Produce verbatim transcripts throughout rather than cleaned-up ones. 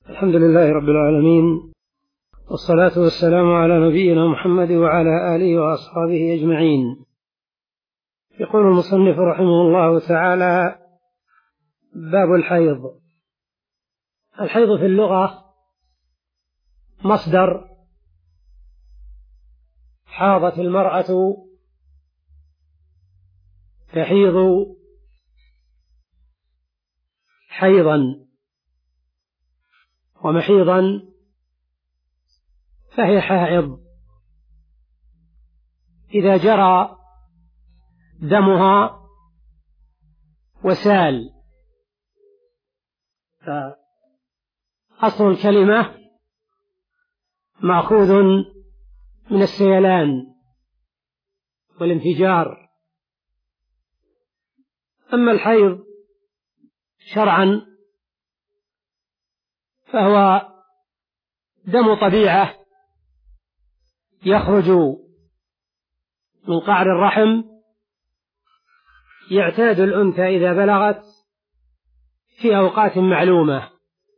الحمد لله رب العالمين، والصلاة والسلام على نبينا محمد وعلى آله وأصحابه أجمعين. يقول المصنف رحمه الله تعالى: باب الحيض. الحيض في اللغة مصدر حاضت المرأة تحيض حيضا، ومحيضا فهي حائض إذا جرى دمها وسال. فأصل الكلمة مأخوذ من السيلان والانفجار. أما الحيض شرعا فهو دم طبيعة يخرج من قعر الرحم، يعتاد الأنثى إذا بلغت في أوقات معلومة.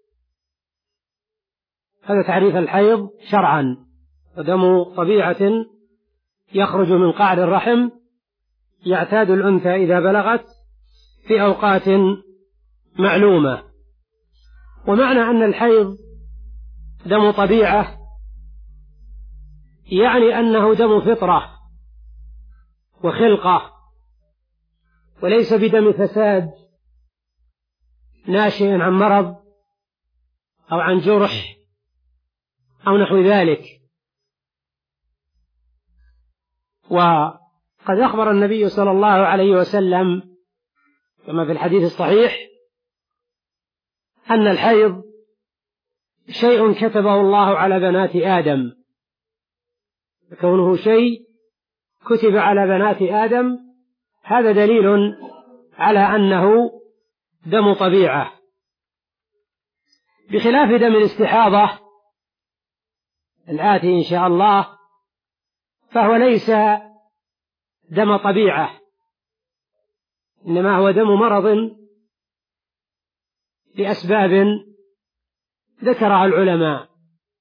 هذا تعريف الحيض شرعا: دم طبيعة يخرج من قعر الرحم يعتاد الأنثى إذا بلغت في أوقات معلومة. ومعنى أن الحيض دم طبيعة يعني أنه دم فطرة وخلقة، وليس بدم فساد ناشئ عن مرض أو عن جرح أو نحو ذلك. وقد أخبر النبي صلى الله عليه وسلم كما في الحديث الصحيح أن الحيض شيء كتبه الله على بنات آدم، كونه شيء كتب على بنات آدم هذا دليل على أنه دم طبيعة، بخلاف دم الاستحاضة الآتي إن شاء الله، فهو ليس دم طبيعة، إنما هو دم مرض لأسباب ذكرها العلماء.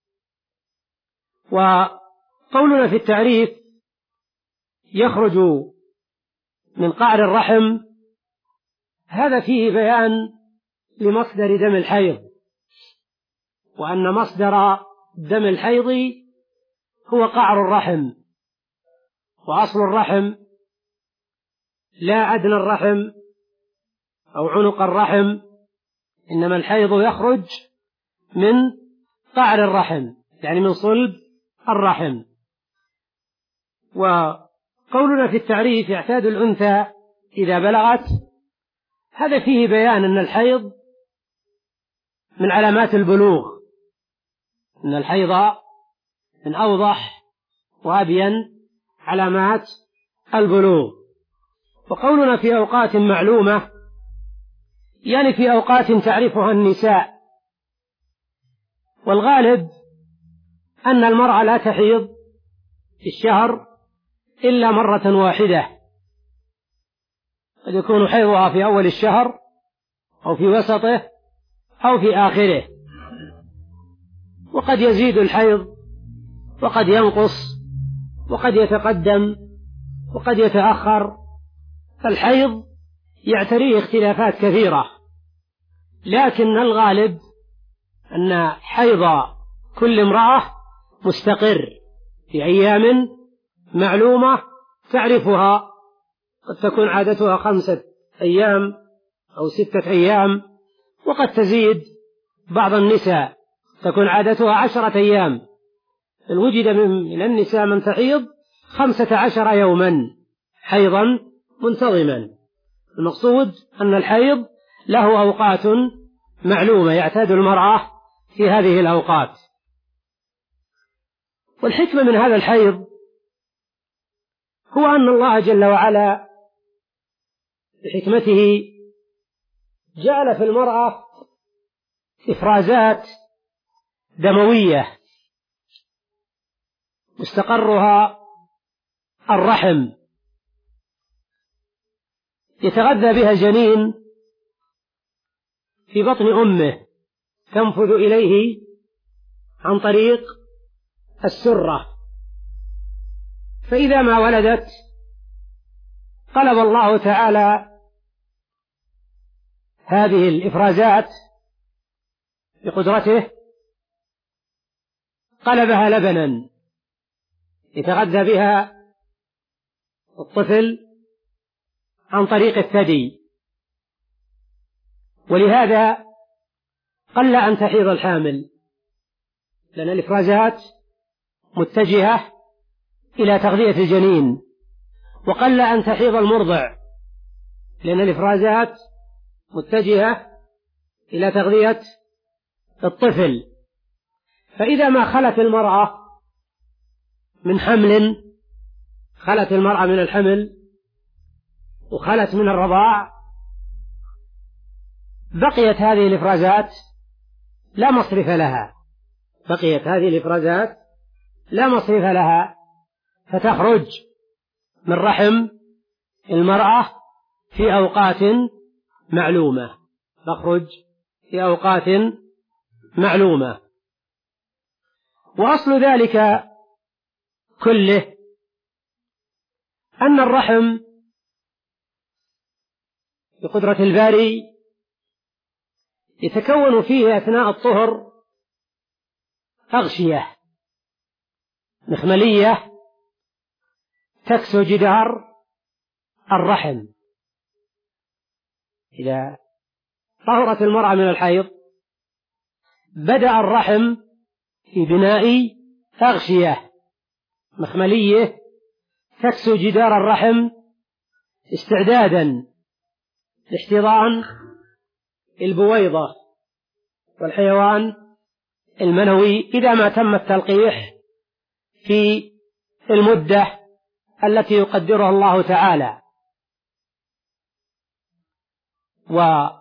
وقولنا في التعريف يخرج من قعر الرحم هذا فيه بيان لمصدر دم الحيض، وأن مصدر دم الحيض هو قعر الرحم، وأصل الرحم لا أدنى الرحم أو عنق الرحم، إنما الحيض يخرج من قعر الرحم يعني من صلب الرحم. وقولنا في التعريف يعتاد الأنثى إذا بلغت هذا فيه بيان أن الحيض من علامات البلوغ، أن الحيض من أوضح وأبين علامات البلوغ. وقولنا في أوقات معلومة يعني في أوقات تعرفها النساء، والغالب أن المرأة لا تحيض في الشهر إلا مرة واحدة، قد يكون حيضها في أول الشهر أو في وسطه أو في آخره، وقد يزيد الحيض وقد ينقص وقد يتقدم وقد يتأخر. الحيض يعتريه اختلافات كثيرة، لكن الغالب أن حيض كل امرأة مستقر في أيام معلومة تعرفها، قد تكون عادتها خمسة أيام أو ستة أيام، وقد تزيد بعض النساء تكون عادتها عشرة أيام، بل وجد من النساء من تحيض خمسة عشر يوما حيضا منتظما. المقصود أن الحيض له أوقات معلومة يعتاد المرأة في هذه الأوقات. والحكمة من هذا الحيض هو أن الله جل وعلا بحكمته جعل في المرأة إفرازات دموية مستقرها الرحم يتغذى بها الجنين في بطن أمه تنفذ إليه عن طريق السرة، فإذا ما ولدت قلب الله تعالى هذه الإفرازات بقدرته، قلبها لبنا يتغذى بها الطفل عن طريق الثدي، ولهذا قل أن تحيض الحامل، لأن الإفرازات متجهة إلى تغذية الجنين، وقل أن تحيض المرضع، لأن الإفرازات متجهة إلى تغذية الطفل. فإذا ما خلت المرأة من حمل، خلت المرأة من الحمل وخلت من الرضاع، بقيت هذه الإفرازات لا مصرف لها، بقيت هذه الإفرازات لا مصرف لها، فتخرج من رحم المرأة في أوقات معلومة، تخرج في أوقات معلومة. وأصل ذلك كله أن الرحم بقدرة الباري يتكون فيه أثناء الطهر أغشية مخملية تكسو جدار الرحم. إذا طهرت المرأة من الحيض بدأ الرحم في بناء أغشية مخملية تكسو جدار الرحم استعدادا لاحتضان البويضة والحيوان المنوي إذا ما تم التلقيح في المدة التي يقدرها الله تعالى. وحمل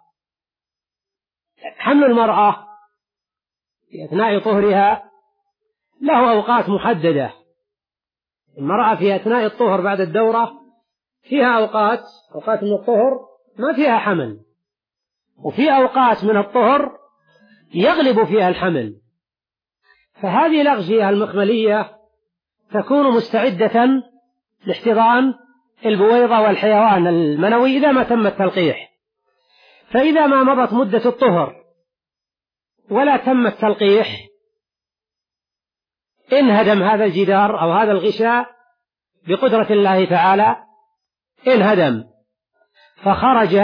المرأة في أثناء طهرها له أوقات محددة. المرأة في أثناء الطهر بعد الدورة فيها أوقات أوقات من الطهر ما فيها حمل، وفي أوقات من الطهر يغلب فيها الحمل، فهذه الأغشية المخملية تكون مستعدة لاحتضان البويضة والحيوان المنوي إذا ما تم التلقيح. فإذا ما مضت مدة الطهر ولا تم التلقيح انهدم هذا الجدار أو هذا الغشاء بقدرة الله تعالى، انهدم فخرج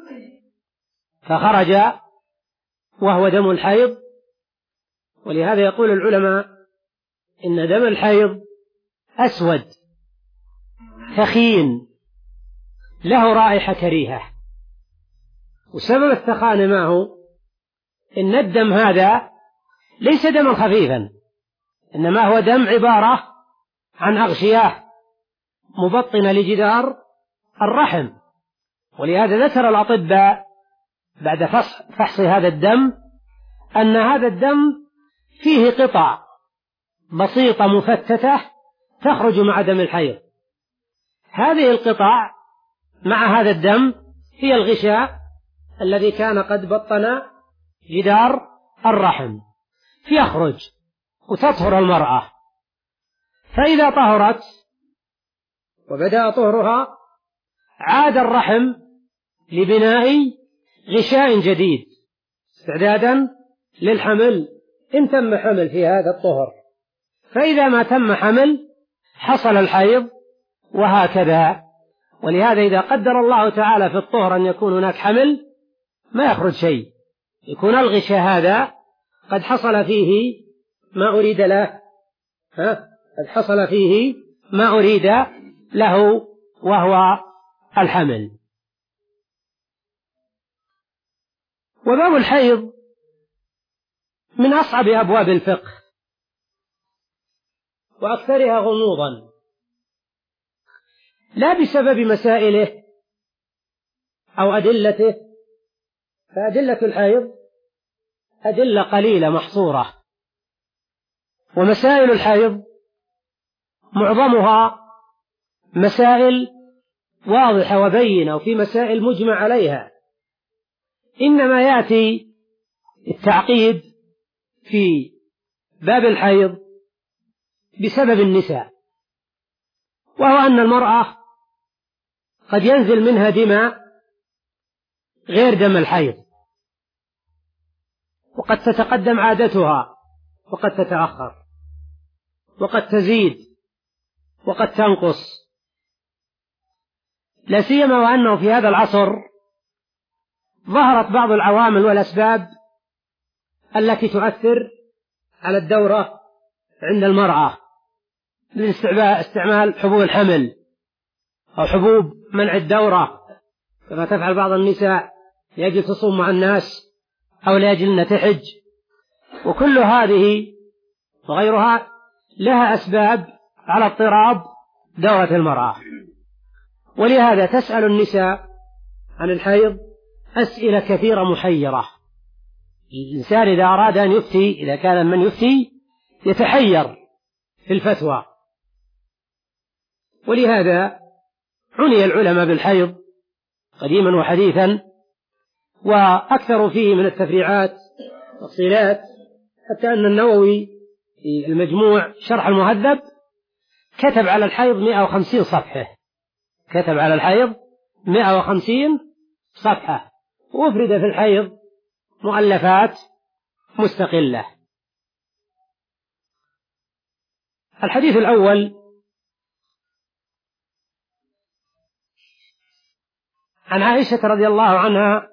فخرج وهو دم الحيض. ولهذا يقول العلماء إن دم الحيض أسود ثخين له رائحة كريهة، وسبب الثخان معه إن الدم هذا ليس دما خفيفا، إنما هو دم عبارة عن أغشية مبطنة لجدار الرحم. ولهذا ذكر الأطباء بعد فحص هذا الدم أن هذا الدم فيه قطع بسيطة مفتتة تخرج مع دم الحيض. هذه القطع مع هذا الدم هي الغشاء الذي كان قد بطن جدار الرحم، فيخرج وتطهر المرأة. فإذا طهرت وبدأ طهرها عاد الرحم لبناء غشاء جديد استعدادا للحمل إن تم حمل في هذا الطهر. فإذا ما تم حمل حصل الحيض، وهكذا. ولهذا إذا قدر الله تعالى في الطهر أن يكون هناك حمل ما يخرج شيء، يكون الغشاء هذا قد حصل فيه ما أريد له ها قد حصل فيه ما أريد له وهو الحمل. وباب الحيض من أصعب أبواب الفقه وأكثرها غموضا، لا بسبب مسائله أو أدلته، فأدلة الحيض أدلة قليلة محصورة، ومسائل الحيض معظمها مسائل واضحة وبينة، وفي مسائل مجمع عليها، إنما يأتي التعقيد في باب الحيض بسبب النساء، وهو أن المرأة قد ينزل منها دماء غير دم الحيض، وقد تتقدم عادتها وقد تتأخر، وقد تزيد وقد تنقص، لا سيما وأنه في هذا العصر ظهرت بعض العوامل والأسباب التي تؤثر على الدورة عند المرأة، مثل استعمال حبوب الحمل أو حبوب منع الدورة كما تفعل بعض النساء لأجل تصوم مع الناس أو لأجل أن تحج. وكل هذه وغيرها لها أسباب على اضطراب دورة المرأة، ولهذا تسأل النساء عن الحيض أسئلة كثيرة محيرة. الإنسان إذا أراد أن يفتي، إذا كان من يفتي، يتحير في الفتوى. ولهذا عني العلماء بالحيض قديما وحديثا، وأكثروا فيه من التفريعات والتفصيلات، حتى أن النووي في المجموع شرح المهذب كتب على الحيض مئة وخمسين صفحة، كتب على الحيض مئة وخمسين صفحة، وأفرد في الحيض مؤلفات مستقلة. الحديث الأول عن عائشة رضي الله عنها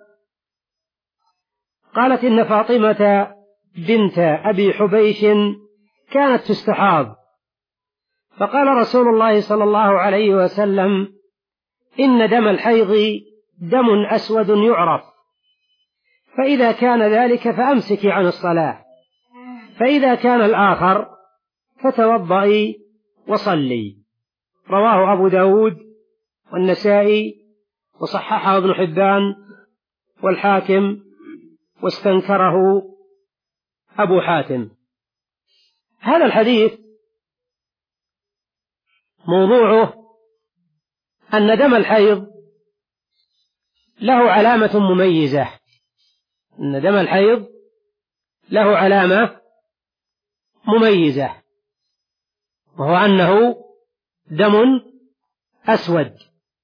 قالت: إن فاطمة بنت أبي حبيش كانت تستحاض، فقال رسول الله صلى الله عليه وسلم: إن دم الحيض دم أسود يعرف، فإذا كان ذلك فأمسكي عن الصلاة، فإذا كان الآخر فتوضئي وصلي. رواه أبو داود والنسائي، وصححه ابن حبان والحاكم، واستنكره أبو حاتم. هذا الحديث موضوعه أن دم الحيض له علامة مميزة، أن دم الحيض له علامة مميزة، وهو أنه دم أسود.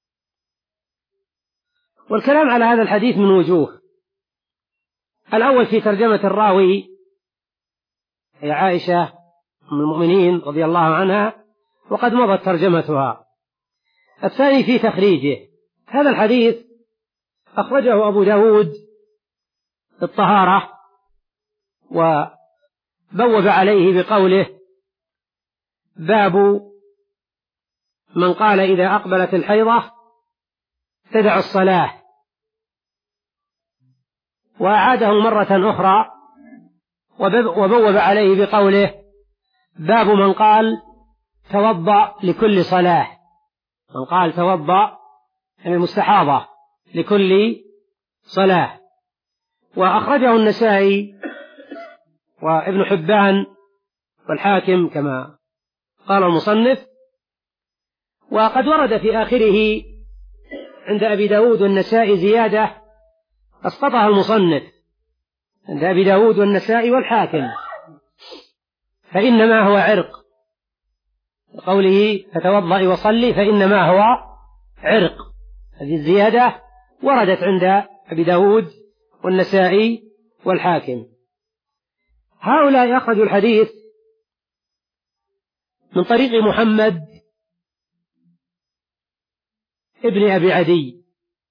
والكلام على هذا الحديث من وجوه. الأول في ترجمة الراوي هي عائشة أم المؤمنين رضي الله عنها، وقد مضت ترجمتها. الثاني في تخريجه. هذا الحديث أخرجه أبو داود في الطهارة، وبوب عليه بقوله: باب من قال إذا أقبلت الحيضة تدع الصلاة، وأعاده مرة أخرى وبوب عليه بقوله: باب من قال توضأ لكل صلاة، من قال توضأ يعني المستحاضة لكل صلاة. وأخرجه النسائي وابن حبان والحاكم كما قال المصنف. وقد ورد في آخره عند أبي داود والنسائي زيادة أسقطها المصنف، عند أبي داود والنسائي والحاكم: فإنما هو عرق، قوله فتوضئ وصلي فإنما هو عرق. هذه الزيادة وردت عند أبي داود والنسائي والحاكم. هؤلاء أخرجوا الحديث من طريق محمد ابن أبي عدي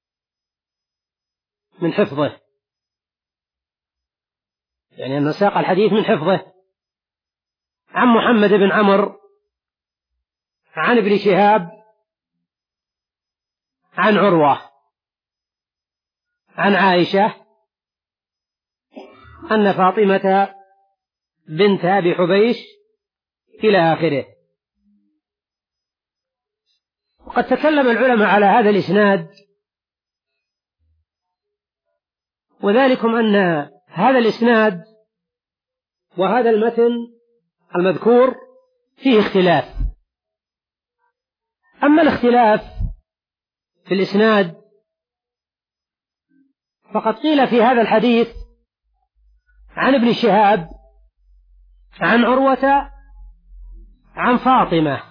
من حفظه، يعني أنه ساق الحديث من حفظه، عن محمد بن عمرو عن ابن شهاب عن عروة عن عائشة أن فاطمة بنت أبي حبيش إلى آخره. وقد تكلم العلماء على هذا الإسناد، وذلكم أن هذا الإسناد وهذا المتن المذكور فيه اختلاف. أما الاختلاف في الإسناد فقد قيل في هذا الحديث عن ابن شهاب عن عروة عن فاطمة،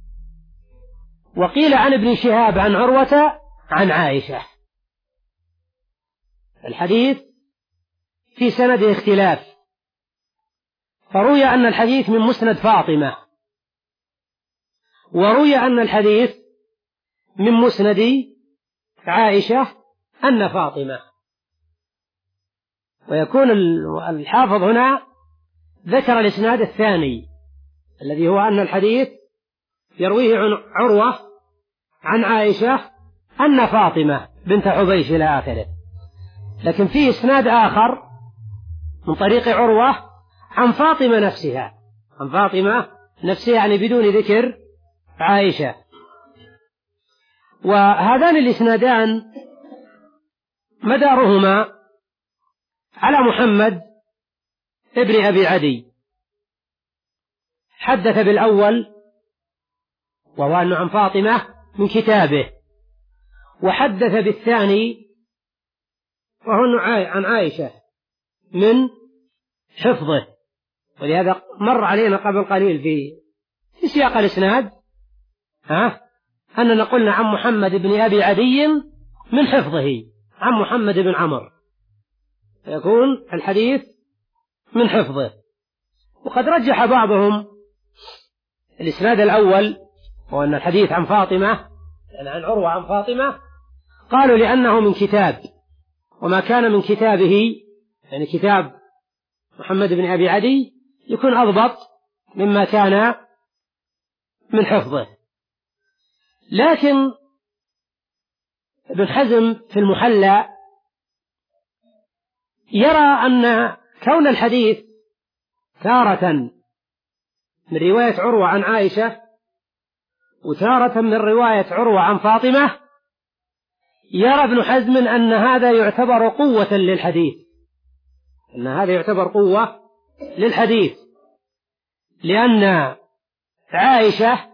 وقيل عن ابن شهاب عن عروة عن عائشة. الحديث في سنده اختلاف، فروي أن الحديث من مسند فاطمة، وروي أن الحديث من مسند عائشة أن فاطمة. ويكون الحافظ هنا ذكر الإسناد الثاني الذي هو أن الحديث يرويه عن عروة عن عائشة أن فاطمة بنت حبيش إلى آخره، لكن فيه إسناد آخر من طريق عروة عن فاطمة نفسها، عن فاطمة نفسها يعني بدون ذكر عائشة. وهذان الإسنادان مدارهما على محمد ابن أبي عدي، حدث بالأول وهو أنه عن فاطمة من كتابه، وحدث بالثاني وهو أنه عن عائشة من حفظه. ولهذا مر علينا قبل قليل في في سياق الإسناد ها أننا قلنا عن محمد بن أبي عدي من حفظه عن محمد بن عمرو، يكون الحديث من حفظه. وقد رجح بعضهم الإسناد الأول وأن الحديث عن فاطمة يعني عن عروة عن فاطمة، قالوا لأنه من كتاب، وما كان من كتابه يعني كتاب محمد بن أبي عدي يكون أضبط مما كان من حفظه. لكن ابن حزم في المحلى يرى أن كون الحديث تارة من رواية عروة عن عائشة وتارة من رواية عروة عن فاطمة، يرى ابن حزم أن هذا يعتبر قوة للحديث، أن هذا يعتبر قوة للحديث، لأن عائشة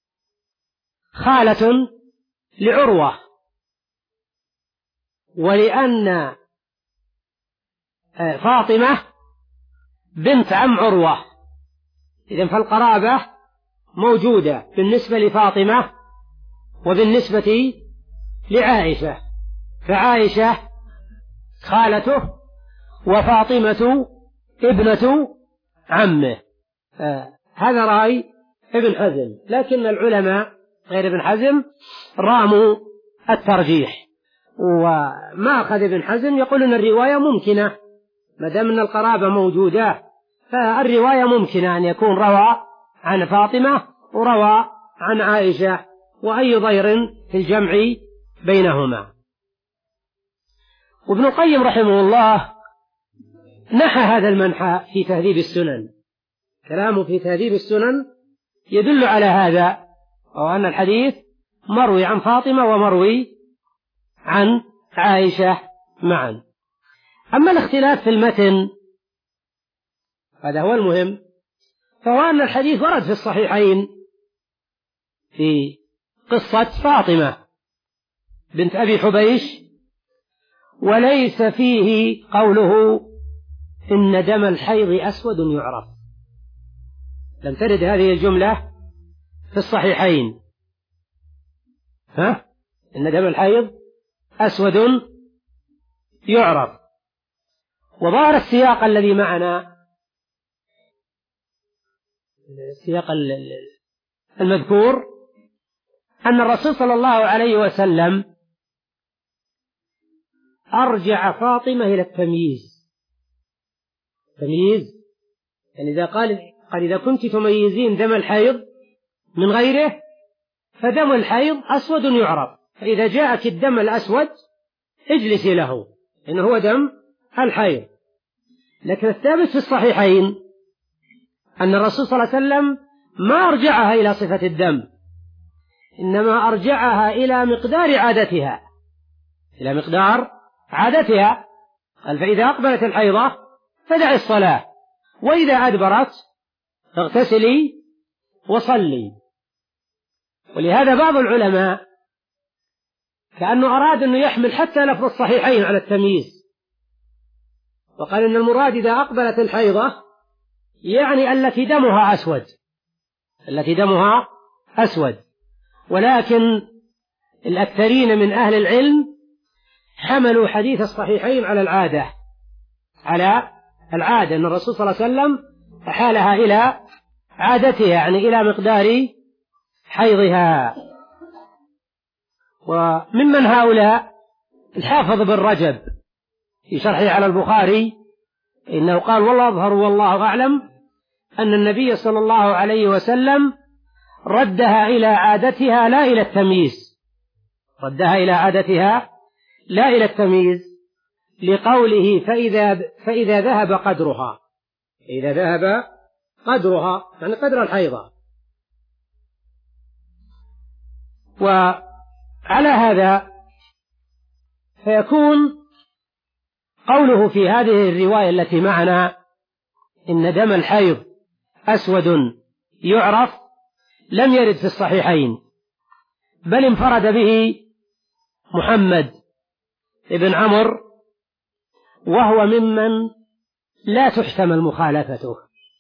خالة لعروة، ولأن فاطمة بنت عم عروة، إذن فالقرابة موجودة بالنسبة لفاطمة وبالنسبة لعائشة، فعائشة خالته وفاطمة ابنة عمه. هذا رأي ابن حزم، لكن العلماء غير ابن حزم راموا الترجيح، وما أخذ ابن حزم يقول أن الرواية ممكنة ما دام أن القرابة موجودة، فالرواية ممكنة أن يكون روى عن فاطمة وروى عن عائشة، وأي ضير في الجمع بينهما. وابن القيم رحمه الله نحى هذا المنحى في تهذيب السنن، كلامه في تهذيب السنن يدل على هذا، وأن الحديث مروي عن فاطمة ومروي عن عائشة معا. أما الاختلاف في المتن هذا هو المهم، فهو أن الحديث ورد في الصحيحين في قصة فاطمة بنت أبي حبيش، وليس فيه قوله إن دم الحيض أسود يعرف، لم ترد هذه الجملة في الصحيحين، ها إن دم الحيض أسود يعرف. وظهر السياق الذي معنا، السياق المذكور، أن الرسول صلى الله عليه وسلم أرجع فاطمة إلى التمييز. تمييز يعني إذا قال قال إذا كنت تميزين دم الحيض من غيره فدم الحيض أسود يعرف، فإذا جاءك الدم الأسود اجلسي له إنه هو دم الحيض. لكن الثابت في الصحيحين أن الرسول صلى الله عليه وسلم ما أرجعها إلى صفة الدم، إنما أرجعها إلى مقدار عادتها، إلى مقدار عادتها. قال فإذا أقبلت الحيضة فدعي الصلاة، وإذا أدبرت فاغتسلي وصلي. ولهذا بعض العلماء كأنه أراد أنه يحمل حتى لفظ الصحيحين على التمييز، وقال إن المراد إذا أقبلت الحيضة يعني التي دمها أسود، التي دمها أسود. ولكن الأكثرين من أهل العلم حملوا حديث الصحيحين على العادة، على العادة أن الرسول صلى الله عليه وسلم أحالها إلى عادتها، يعني إلى مقدار حيضها. وممن هؤلاء الحافظ بن رجب في شرحه على البخاري إنه قال: والله أظهر والله أعلم أن النبي صلى الله عليه وسلم ردها إلى عادتها لا إلى التمييز، ردها إلى عادتها لا إلى التمييز، لقوله فإذا, فإذا ذهب قدرها، إذا ذهب قدرها يعني قدر الحيضة. وعلى هذا فيكون قوله في هذه الرواية التي معنا إن دم الحيض أسود يعرف لم يرد في الصحيحين، بل انفرد به محمد بن عمرو، وهو ممن لا تحتمل مخالفته.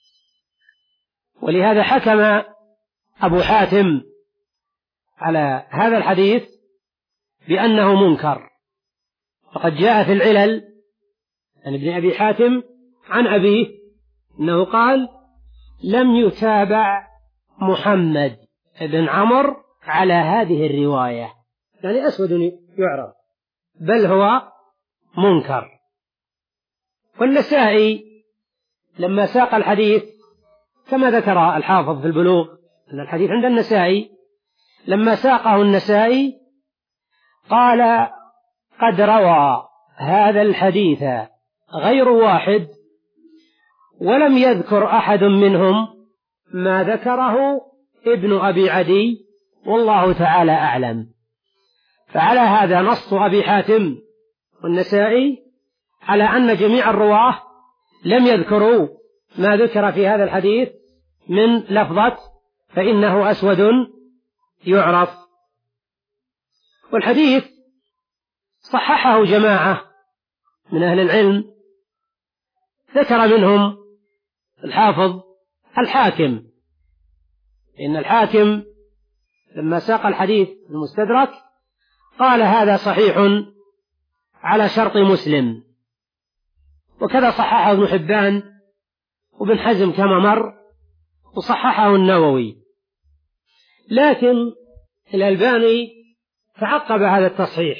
ولهذا حكم أبو حاتم على هذا الحديث بأنه منكر. فقد جاء في العلل عن ابن أبي حاتم عن أبيه أنه قال: لم يتابع محمد بن عمرو على هذه الرواية، يعني أسود يعرف، بل هو منكر. والنسائي لما ساق الحديث كما ذكر الحافظ في البلوغ أن الحديث عند النسائي، لما ساقه النسائي قال: قد روى هذا الحديث غير واحد ولم يذكر أحد منهم ما ذكره ابن أبي عدي والله تعالى أعلم. فعلى هذا نص أبي حاتم والنسائي على أن جميع الرواه لم يذكروا ما ذكر في هذا الحديث من لفظة فإنه أسود يعرف. والحديث صححه جماعة من أهل العلم، ذكر منهم الحافظ الحاكم، إن الحاكم لما ساق الحديث المستدرك قال: هذا صحيح على شرط مسلم. وكذا صححه ابن حبان وابن حزم كما مر، وصححه النووي. لكن الألباني تعقب هذا التصحيح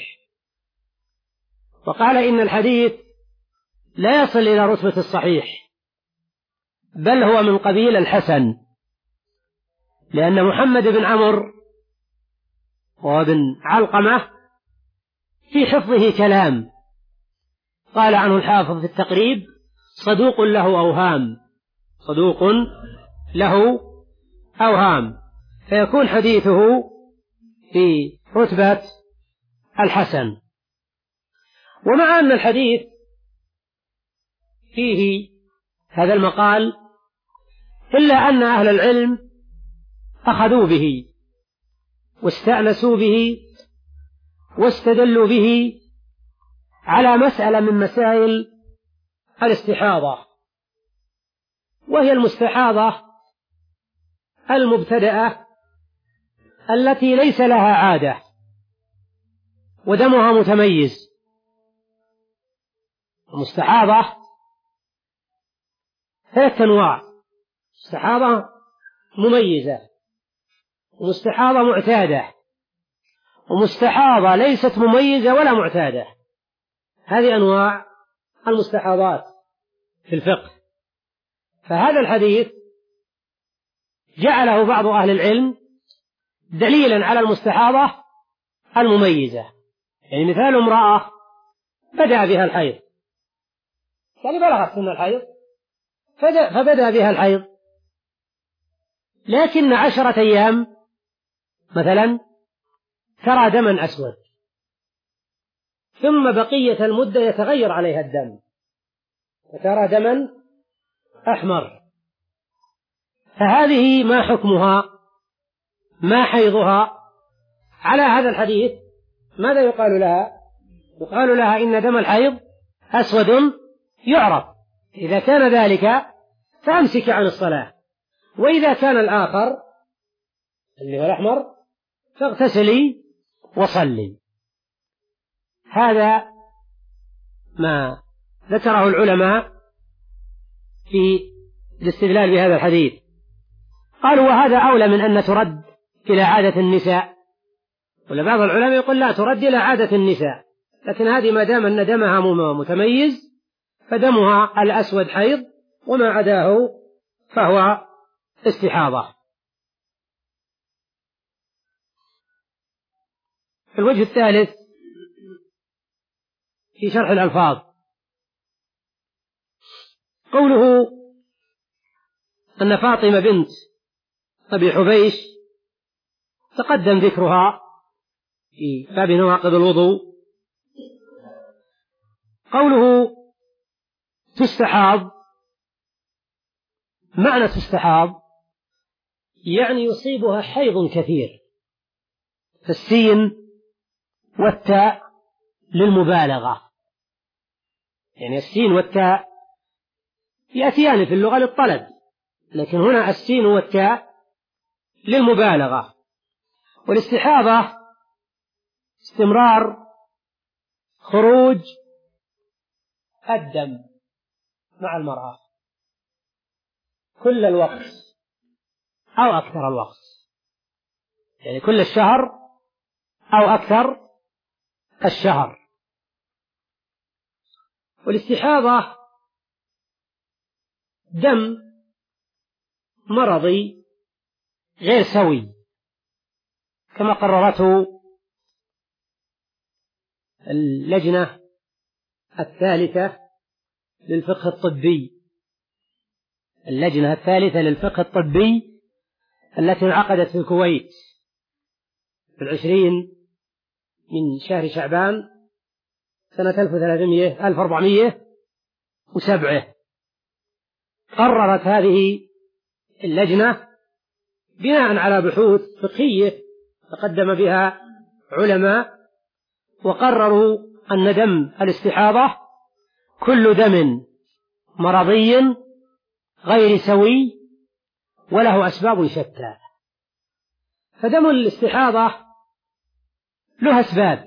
وقال إن الحديث لا يصل إلى رتبة الصحيح، بل هو من قبيل الحسن، لأن محمد بن عمرو وابن علقمة في حفظه كلام. قال عنه الحافظ في التقريب: صدوق له أوهام، صدوق له أوهام، فيكون حديثه في رتبة الحسن. ومع أن الحديث فيه هذا المقال، إلا أن أهل العلم أخذوا به واستأنسوا به واستدلوا به على مسألة من مسائل الاستحاضة، وهي المستحاضة المبتدأة التي ليس لها عادة ودمها متميز. المستحاضة ثلاث أنواع: مستحاضة مميزة، ومستحاضة معتادة، ومستحاضة ليست مميزة ولا معتادة. هذه أنواع المستحاضات في الفقه. فهذا الحديث جعله بعض أهل العلم دليلا على المستحاضة المميزة، يعني مثال امرأة بدأ بها الحيض، يعني بلغت سن الحيض فبدأ بها الحيض، لكن عشرة أيام مثلا ترى دما أسود، ثم بقية المدة يتغير عليها الدم وترى دما أحمر، فهذه ما حكمها؟ ما حيضها؟ على هذا الحديث ماذا يقال لها؟ يقال لها إن دم الحيض أسود يعرف. إذا كان ذلك فأمسك عن الصلاة، وإذا كان الآخر اللي هو الأحمر فاغتسلي وصلي. هذا ما ذكره العلماء في الاستدلال بهذا الحديث. قالوا وهذا أولى من أن ترد إلى عادة النساء، ولبعض العلماء يقول لا ترد إلى عادة النساء، لكن هذه ما دام أن دمها متميز فدمها الأسود حيض، وما عداه فهو استحاضة. الوجه الثالث في شرح الألفاظ قوله أن فاطمة بنت أبي حبيش تقدم ذكرها في باب نواقض الوضوء. قوله تستحاض، معنى تستحاض يعني يصيبها حيض كثير، فالسين والتاء للمبالغة، يعني السين والتاء يأتيان في اللغة للطلب، لكن هنا السين والتاء للمبالغة. والاستحاضة استمرار خروج الدم مع المرأة كل الوقت أو أكثر الوقت، يعني كل الشهر أو أكثر الشهر. والاستحاضة دم مرضي غير سوي كما قررته اللجنة الثالثة للفقه الطبي اللجنة الثالثة للفقه الطبي التي انعقدت في الكويت في العشرين من شهر شعبان سنة ألف وثلاثمائة ألف وأربعمائة وسبعة. قررت هذه اللجنة بناء على بحوث فقهية تقدم بها علماء، وقرروا أن دم الاستحاضة كل دم مرضي غير سوي وله أسباب شتى. فدم الاستحاضة له أسباب،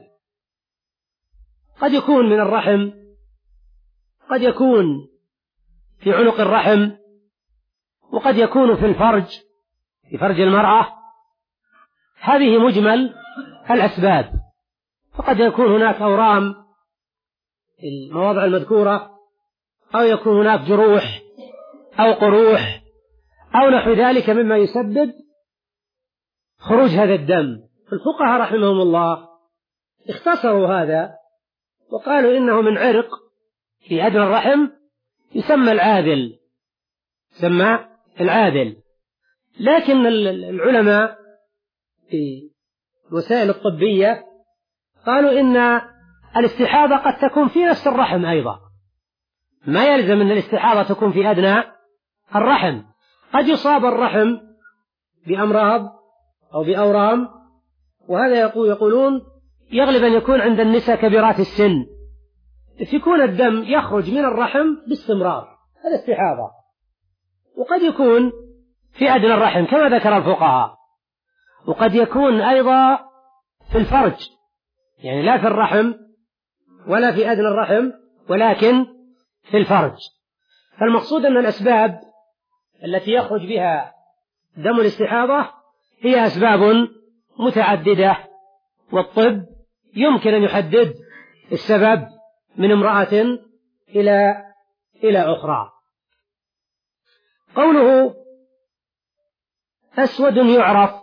قد يكون من الرحم، قد يكون في عنق الرحم، وقد يكون في الفرج في فرج المرأة. هذه مجمل الأسباب، فقد يكون هناك أورام في المواضع المذكورة، أو يكون هناك جروح أو قروح أو نحو ذلك مما يسبب خروج هذا الدم. الفقهاء رحمهم الله اختصروا هذا وقالوا إنه من عرق في أدنى الرحم يسمى العاذل يسمى العاذل لكن العلماء في الوسائل الطبية قالوا إن الاستحاضة قد تكون في نفس الرحم أيضا، ما يلزم أن الاستحاضة تكون في أدنى الرحم. قد يصاب الرحم بأمراض أو بأورام، وهذا يقول يقولون يغلب أن يكون عند النساء كبيرات السن، يكون الدم يخرج من الرحم باستمرار، هذا استحاضة. وقد يكون في أدنى الرحم كما ذكر الفقهاء، وقد يكون أيضا في الفرج، يعني لا في الرحم ولا في أدنى الرحم ولكن في الفرج. فالمقصود أن الأسباب التي يخرج بها دم الاستحاضة هي أسباب متعددة، والطب يمكن أن يحدد السبب من امرأة إلى إلى أخرى. قوله أسود يعرف،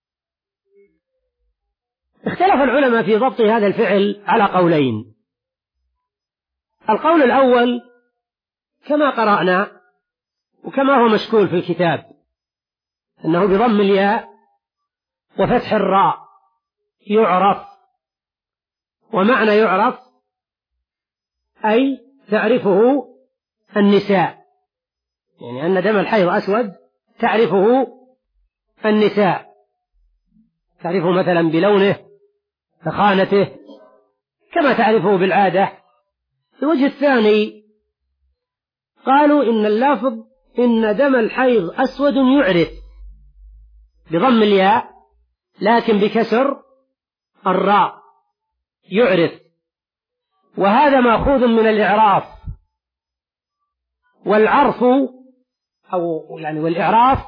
اختلف العلماء في ضبط هذا الفعل على قولين. القول الأول كما قرأنا وكما هو مشكول في الكتاب، أنه بضم الياء وفتح الراء يعرف، ومعنى يعرف أي تعرفه النساء، يعني أن دم الحيض أسود تعرفه النساء، تعرفه مثلا بلونه فخانته كما تعرفه بالعادة. الوجه الثاني قالوا إن اللفظ إن دم الحيض أسود يعرف بضم الياء لكن بكسر الراء يعرف، وهذا مأخوذ من الإعراف، والعرف أو يعني والإعراف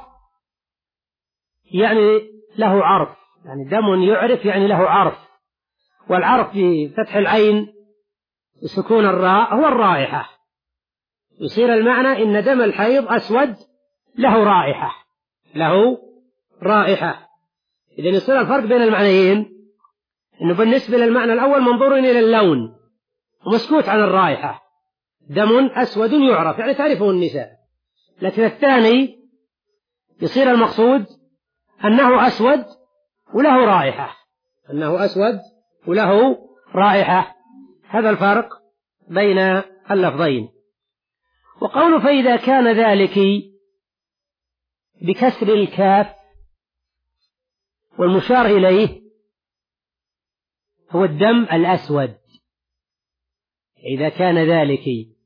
يعني له عرف، يعني دم يعرف يعني له عرف، والعرف بفتح العين وسكون الراء هو الرائحة، يصير المعنى إن دم الحيض أسود له رائحة، له رائحة. إذن يصير الفرق بين المعنيين إنه بالنسبة للمعنى الأول منظور إلى اللون ومسكوت عن الرائحة، دم أسود يعرف يعني تعرفه النساء، لكن الثاني يصير المقصود أنه أسود وله رائحة، أنه أسود وله رائحة. هذا الفرق بين اللفظين. وقول فإذا كان ذلك بكسر الكاف، والمشار إليه هو الدم الأسود، إذا كان ذلك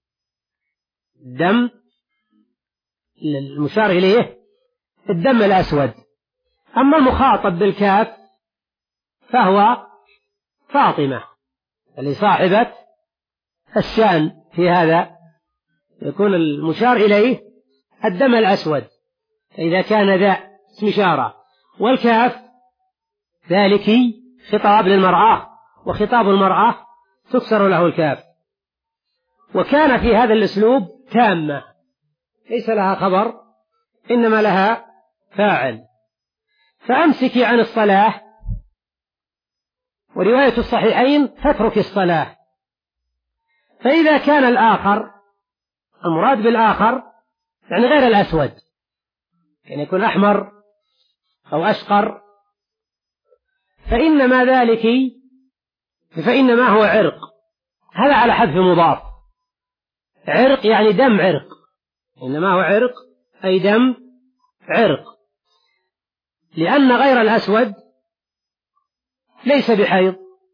دم المشار إليه الدم الأسود. أما المخاطب بالكاف فهو فاطمة اللي صاحبة الشأن في هذا، يكون المشار إليه الدم الأسود إذا كان ذا اسم إشارة، والكاف ذلك خطاب للمرأة، وخطاب المرأة تكسر له الكاف. وكان في هذا الأسلوب تامة ليس لها خبر إنما لها فاعل، فأمسكي عن الصلاة، ورواية الصحيحين تترك الصلاة. فإذا كان الآخر المراد بالآخر يعني غير الأسود، يعني يكون أحمر أو أشقر، فإنما ذلك فإنما هو عرق، هذا على حذف مضاف، عرق يعني دم عرق، إنما هو عرق أي دم عرق، لأن غير الأسود ليس بحيض،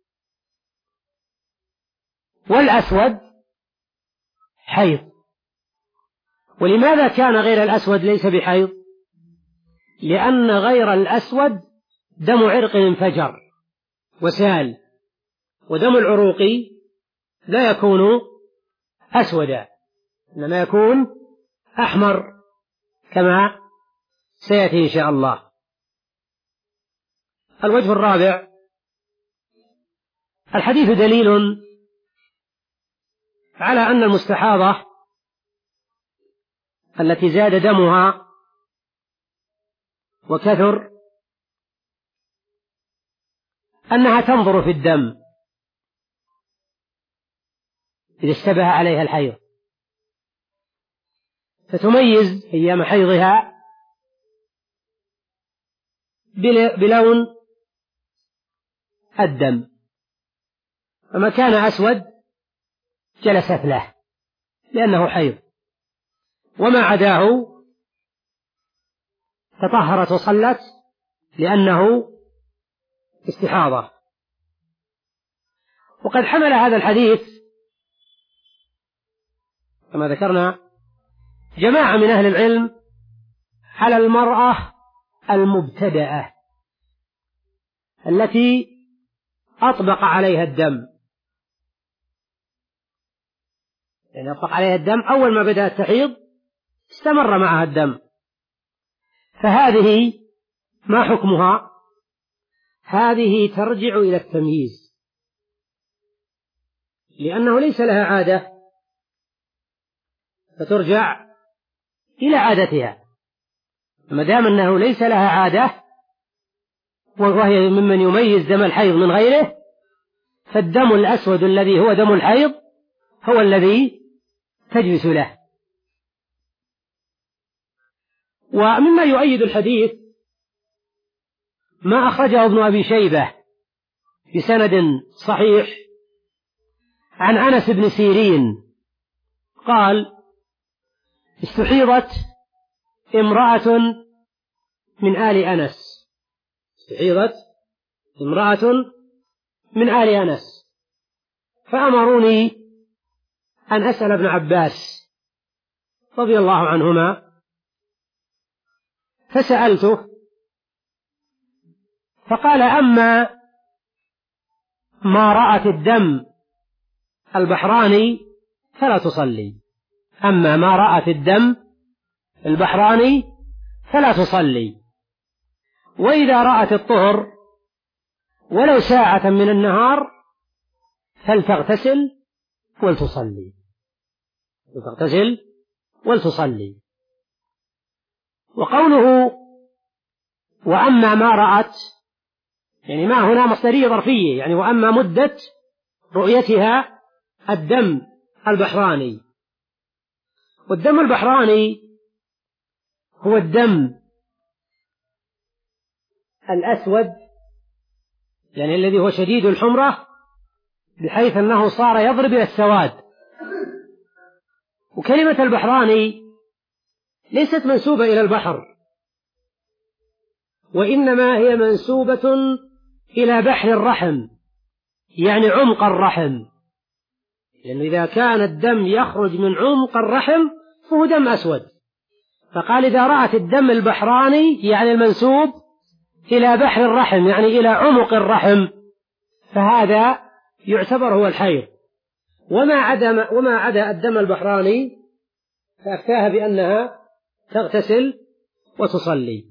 والأسود حيض. ولماذا كان غير الأسود ليس بحيض؟ لأن غير الأسود دم عرق انفجر وسال، ودم العروق لا يكون أسودا إنما يكون أحمر كما سيأتي إن شاء الله. الوجه الرابع: الحديث دليل على أن المستحاضة التي زاد دمها وكثر أنها تنظر في الدم إذا اشتبه عليها الحيض، فتميز أيام حيضها بلون الدم، فما كان أسود جلست له لأنه حيض، وما عداه تطهرت وصلت لأنه استحاضة. وقد حمل هذا الحديث كما ذكرنا جماعة من أهل العلم على المرأة المبتدأة التي أطبق عليها الدم، يعني أطبق عليها الدم أول ما بدأت تحيض استمر معها الدم، فهذه ما حكمها؟ هذه ترجع إلى التمييز، لأنه ليس لها عادة فترجع إلى عادتها، ما دام أنه ليس لها عادة وهي ممن يميز دم الحيض من غيره، فالدم الأسود الذي هو دم الحيض هو الذي تجلس له. ومما يؤيد الحديث ما أخرجه ابن أبي شيبة بسند صحيح عن أنس بن سيرين قال: استحيضت امرأة من آل أنس استحيضت امرأة من آل أنس فأمروني أن أسأل ابن عباس رضي الله عنهما فسألته فقال: أما ما رأت الدم البحراني فلا تصلي أما ما رأت الدم البحراني فلا تصلي وإذا رأت الطهر ولو ساعة من النهار فلتغتسل ولتصلي فلتغتسل ولتصلي. وقوله وأما ما رأت يعني ما هنا مصدرية ظرفية، يعني وأما مدة رؤيتها الدم البحراني. والدم البحراني هو الدم الأسود، يعني الذي هو شديد الحمرة بحيث أنه صار يضرب إلى السواد. وكلمة البحراني ليست منسوبة إلى البحر، وإنما هي منسوبة إلى بحر الرحم، يعني عمق الرحم، لأنه إذا كان الدم يخرج من عمق الرحم فهو دم أسود. فقال إذا رأت الدم البحراني يعني المنسوب إلى بحر الرحم، يعني إلى عمق الرحم، فهذا يعتبر هو الحيض. وما عدا وما عدا الدم البحراني فأفتاها بأنها تغتسل وتصلي.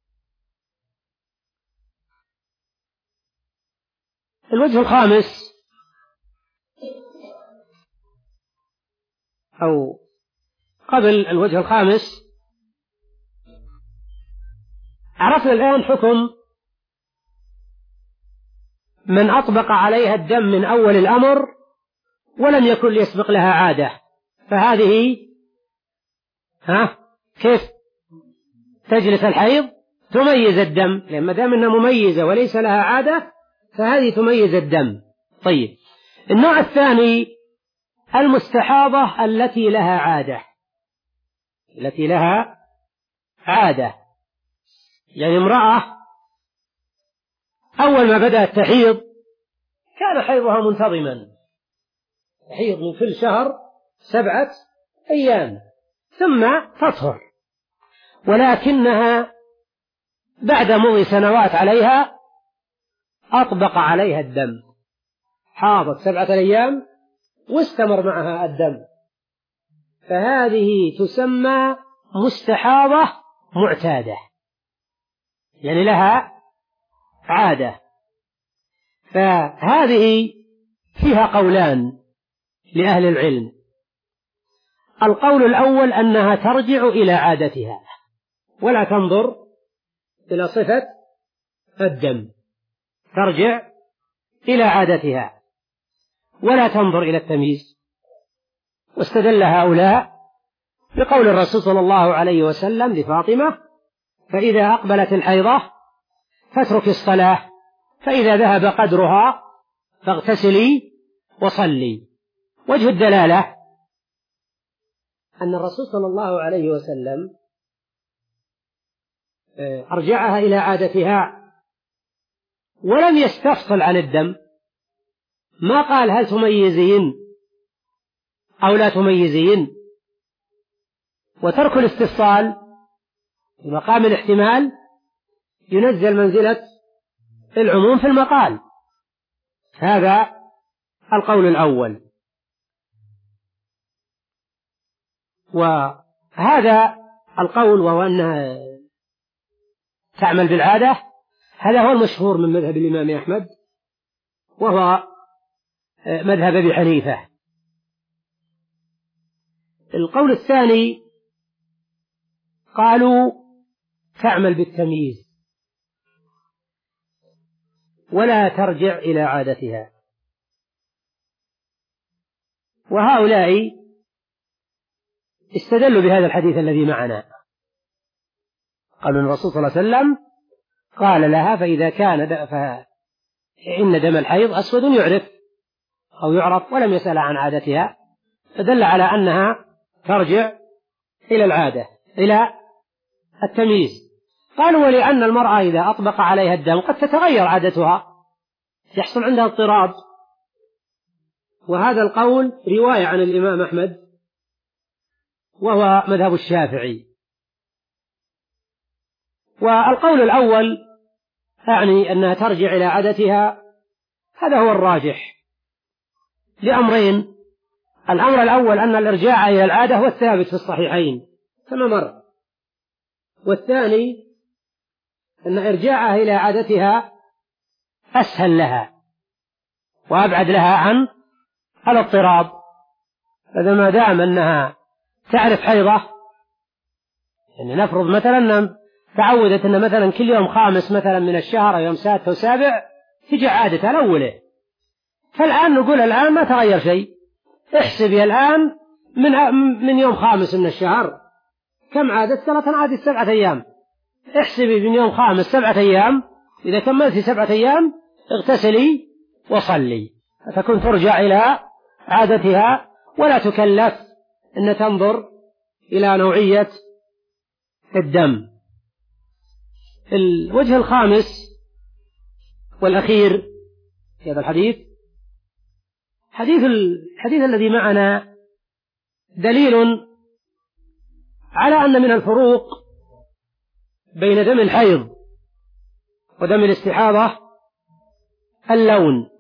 الوجه الخامس أو قبل الوجه الخامس عرفنا الآن حكم من أطبق عليها الدم من أول الأمر ولم يكن ليسبق لها عادة، فهذه ها كيف تجلس الحيض تميز الدم، لما دام أنها مميزة وليس لها عادة فهذه تميز الدم. طيب، النوع الثاني المستحاضة التي لها عادة التي لها عادة يعني امرأة أول ما بدأت تحيض كان حيضها منتظما، تحيض من كل شهر سبعة أيام ثم تطهر، ولكنها بعد مضي سنوات عليها أطبق عليها الدم، حاضت سبعة أيام واستمر معها الدم، فهذه تسمى مستحاضة معتادة، يعني لها عادة. فهذه فيها قولان لأهل العلم. القول الأول أنها ترجع إلى عادتها ولا تنظر إلى صفة الدم، ترجع إلى عادتها ولا تنظر إلى التمييز. واستدل هؤلاء بقول الرسول صلى الله عليه وسلم لفاطمة: فإذا أقبلت الحيضة فاترك الصلاة، فإذا ذهب قدرها فاغتسلي وصلي. وجه الدلالة أن الرسول صلى الله عليه وسلم أرجعها إلى عادتها ولم يستفصل عن الدم، ما قال هل تميزين أو لا تميزين. وترك الاستفصال في مقام الاحتمال ينزل منزلة العموم في المقال. هذا القول الأول. وهذا القول وهو أنها تعمل بالعادة هذا هو المشهور من مذهب الإمام أحمد وهو مذهب أبي حنيفة. القول الثاني قالوا تعمل بالتمييز ولا ترجع إلى عادتها. وهؤلاء استدلوا بهذا الحديث الذي معنا، قالوا الرسول صلى الله عليه وسلم قال لها: فإذا كان فإن دم الحيض أسود يعرف أو يعرف، ولم يسأل عن عادتها، فدل على أنها ترجع إلى العادة إلى التمييز. قالوا: ولأن المرأة إذا أطبق عليها الدم قد تتغير عادتها، يحصل عندها اضطراب. وهذا القول رواية عن الإمام أحمد وهو مذهب الشافعي. والقول الأول أعني أنها ترجع إلى عادتها، هذا هو الراجح لأمرين: الأمر الأول أن الإرجاع إلى العادة هو الثابت في الصحيحين كما مر، والثاني أن إرجاعها إلى عادتها أسهل لها وأبعد لها عن الاضطراب. هذا ما دام أنها تعرف حيضة، يعني نفرض مثلا تعودت أن مثلا كل يوم خامس مثلا من الشهر أو يوم سادس أو سابع تجي عادتها الأولى، فالآن نقول الآن ما تغير شيء، احسبي الآن من من يوم خامس من الشهر كم عادت؟ ثلاث عادت سبعة أيام، احسبي من يوم خامس سبعة أيام، إذا كملت سبعة أيام اغتسلي وصلي، فتكون ترجع إلى عادتها ولا تكلف أن تنظر إلى نوعية الدم. الوجه الخامس والأخير في هذا الحديث، حديث الحديث الذي معنا دليل على أن من الفروق بين دم الحيض ودم الاستحاضة اللون،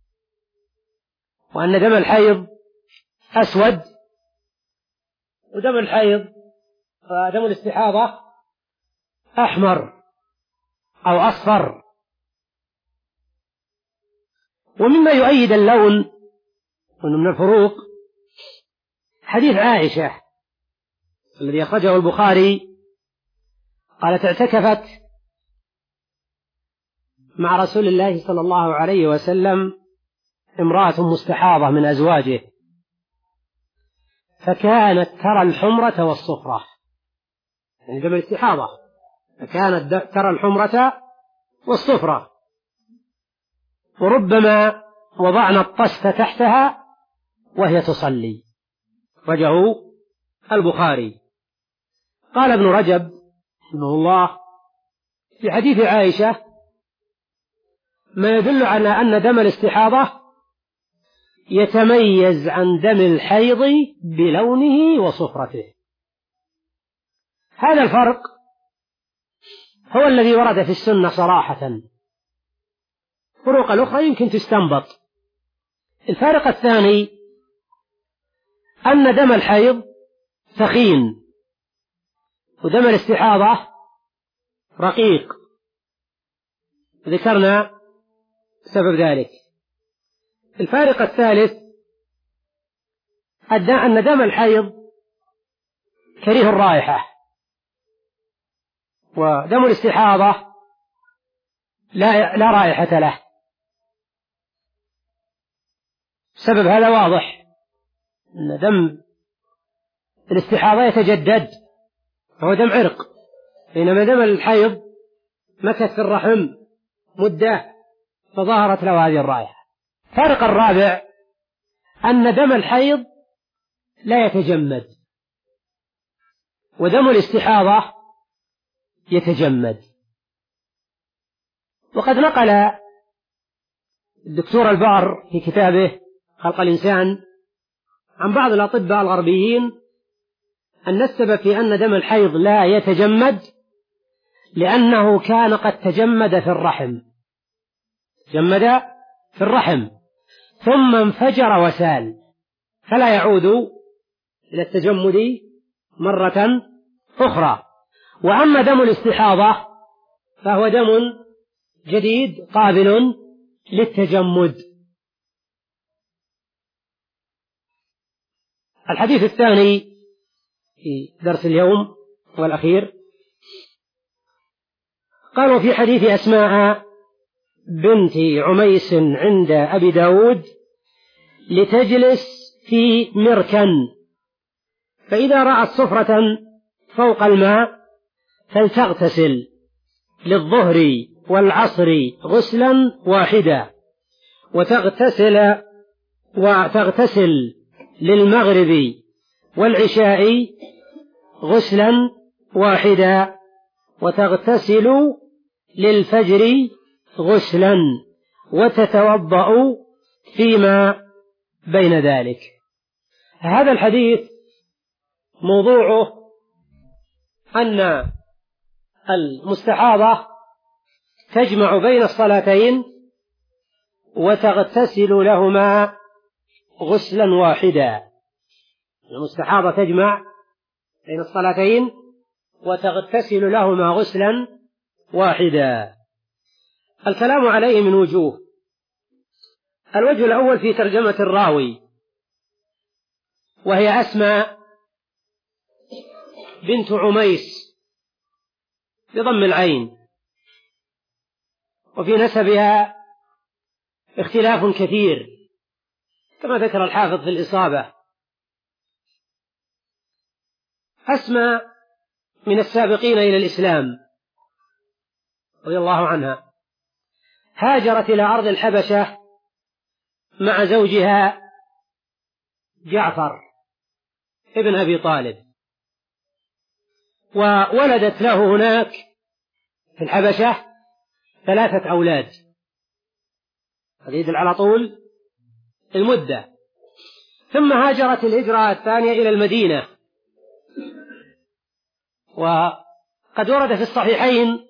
وأن دم الحيض أسود ودم الحيض ودم الاستحاضة أحمر أو أصفر. ومما يؤيد اللون ومن الفروق حديث عائشة الذي أخرجه البخاري، قالت: اعتكفت مع رسول الله صلى الله عليه وسلم امرأة مستحاضة من أزواجه، فكانت ترى الحمرة والصفرة، يعني دم الاستحاضة، فكانت ترى الحمرة والصفرة، وربما وضعنا الطست تحتها وهي تصلي. رجعه البخاري. قال ابن رجب رحمه الله في حديث عائشة ما يدل على أن دم الاستحاضة يتميز عن دم الحيض بلونه وصفرته. هذا الفرق هو الذي ورد في السنة صراحة، فروق الأخرى يمكن تستنبط. الفارق الثاني أن دم الحيض ثخين ودم الاستحاضة رقيق، ذكرنا سبب ذلك. الفارق الثالث أن دم الحيض كريه الرائحة، ودم الاستحاضة لا, لا رائحة له. السبب هذا واضح، أن دم الاستحاضة يتجدد، هو دم عرق، بينما دم الحيض مكث في الرحم مدة فظهرت له هذه الرائحة. الفارق الرابع أن دم الحيض لا يتجمد، ودم الاستحاضة يتجمد. وقد نقل الدكتور البار في كتابه خلق الإنسان عن بعض الأطباء الغربيين أن السبب في أن دم الحيض لا يتجمد لأنه كان قد تجمد في الرحم، تجمد في الرحم ثم انفجر وسال، فلا يعود إلى التجمد مرة أخرى. وأما دم الاستحاضة فهو دم جديد قابل للتجمد. الحديث الثاني في درس اليوم والأخير قالوا في حديث أسماء بنت عميس عند أبي داود لتجلس في مركن، فإذا رأت صفرة فوق الماء فلتغتسل للظهر والعصر غسلا واحدا، وتغتسل وتغتسل للمغرب والعشاء غسلا واحدا، وتغتسل للفجر غسلا، وتتوضأ فيما بين ذلك. هذا الحديث موضوعه أن المستحاضة تجمع بين الصلاتين وتغتسل لهما غسلا واحدا. المستحاضة تجمع بين الصلاتين وتغتسل لهما غسلا واحدا. الكلام عليه من وجوه. الوجه الأول في ترجمة الراوي، وهي أسماء بنت عميس بضم العين، وفي نسبها اختلاف كثير كما ذكر الحافظ في الإصابة. أسماء من السابقين إلى الإسلام رضي الله عنها، هاجرت إلى أرض الحبشة مع زوجها جعفر ابن أبي طالب، وولدت له هناك في الحبشة ثلاثة أولاد. هذا يدل على طول المدة. ثم هاجرت الهجرة الثانية إلى المدينة. وقد ورد في الصحيحين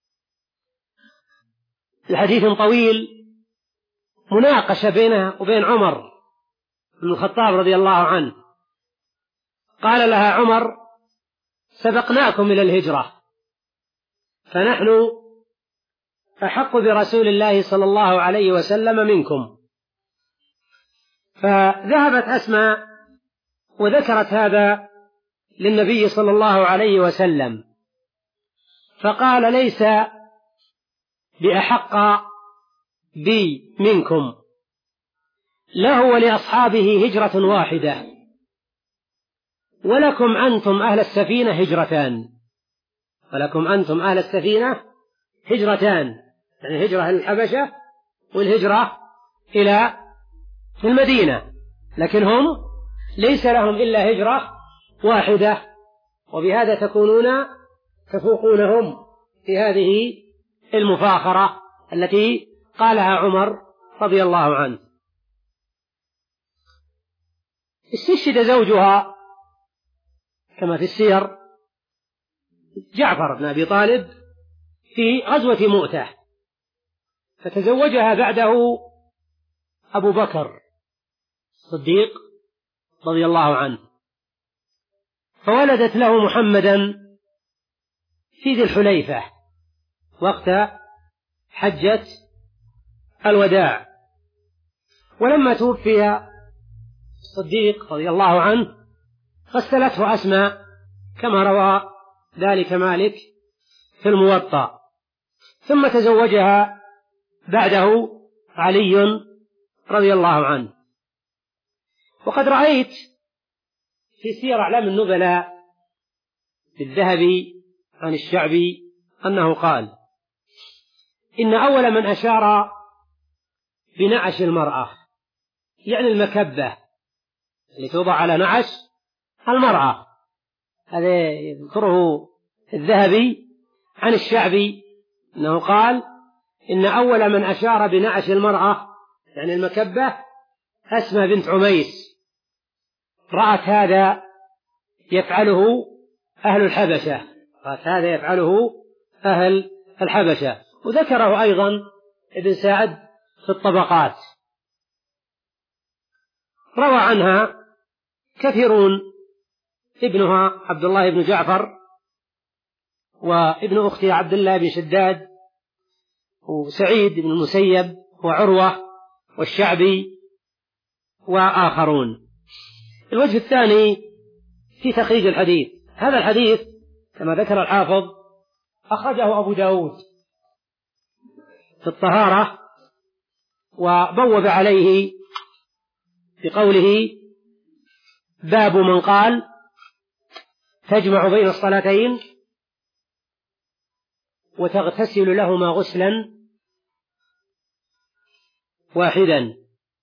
الحديث طويل مناقشة بينه وبين عمر بن الخطاب رضي الله عنه. قال لها عمر: سبقناكم إلى الهجرة، فنحن أحق برسول الله صلى الله عليه وسلم منكم. فذهبت أسماء وذكرت هذا للنبي صلى الله عليه وسلم، فقال: ليس بأحق بي منكم، له ولأصحابه هجرة واحدة، ولكم أنتم أهل السفينة هجرتان. ولكم أنتم أهل السفينة هجرتان، يعني الهجرة إلى الحبشة والهجرة إلى المدينة، لكن هم ليس لهم إلا هجرة واحدة، وبهذا تكونون تفوقونهم في هذه المفاخرة التي قالها عمر رضي الله عنه. استشهد زوجها كما في السير جعفر بن أبي طالب في غزوة مؤتة، فتزوجها بعده أبو بكر الصديق رضي الله عنه، فولدت له محمدا في ذي الحليفة وقت حجة الوداع. ولما توفي الصديق رضي الله عنه غسلته أسماء كما روى ذلك مالك في الموطأ، ثم تزوجها بعده علي رضي الله عنه. وقد رأيت في سير أعلام النبلاء للذهبي عن الشعبي أنه قال: إن أول من أشار بنعش المرأة، يعني المكبة اللي توضع على نعش المرأة، هذا يذكره الذهبي عن الشعبي أنه قال: إن أول من أشار بنعش المرأة يعني المكبة أسماء بنت عميس، رأت هذا يفعله أهل الحبشة، رأت هذا يفعله أهل الحبشة. وذكره أيضا ابن سعد في الطبقات. روى عنها كثيرون، ابنها عبد الله بن جعفر، وابن أختها عبد الله بن شداد، وسعيد بن المسيب، وعروة، والشعبي، وآخرون. الوجه الثاني في تخريج الحديث. هذا الحديث كما ذكر الحافظ أخرجه أبو داود في الطهارة، وبوب عليه بقوله: باب من قال تجمع بين الصلاتين وتغتسل لهما غسلا واحدا.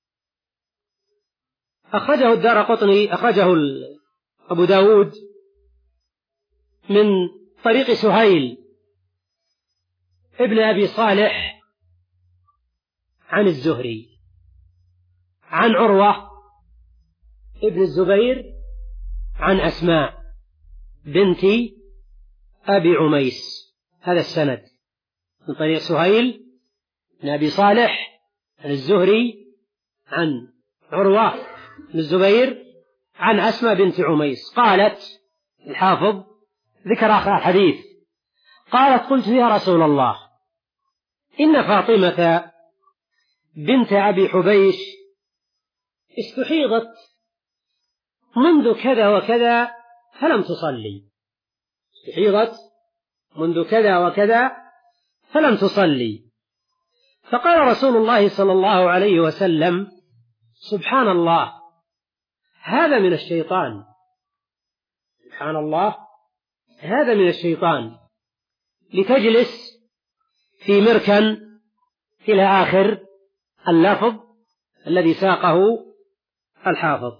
أخرجه الدارقطني، أخرجه أبو داود من طريق سهيل ابن أبي صالح عن الزهري عن عروة ابن الزبير عن أسماء بنت أبي عميس. هذا السند من طريق سهيل بن أبي صالح عن الزهري عن عروة بن الزبير عن أسماء بنت عميس. قالت الحافظ ذكر آخر الحديث، قالت قلت يا رسول الله إن فاطمة بنت أبي حبيش استحيضت منذ كذا وكذا فلم تصلي، استحيضت منذ كذا وكذا فلم تصلي. فقال رسول الله صلى الله عليه وسلم سبحان الله هذا من الشيطان، سبحان الله هذا من الشيطان، لتجلس في مركن إلى آخر اللفظ الذي ساقه الحافظ.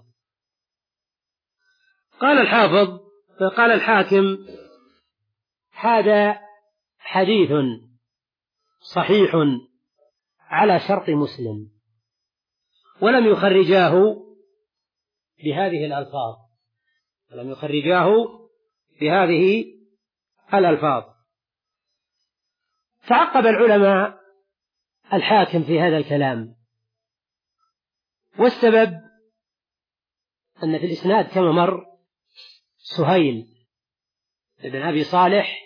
قال الحافظ فقال الحاكم هذا حديث صحيح على شرط مسلم، ولم يخرجاه بهذه الألفاظ، ولم يخرجاه بهذه الألفاظ. تعقب العلماء الحاكم في هذا الكلام، والسبب أن في الإسناد كما مر سهيل بن أبي صالح،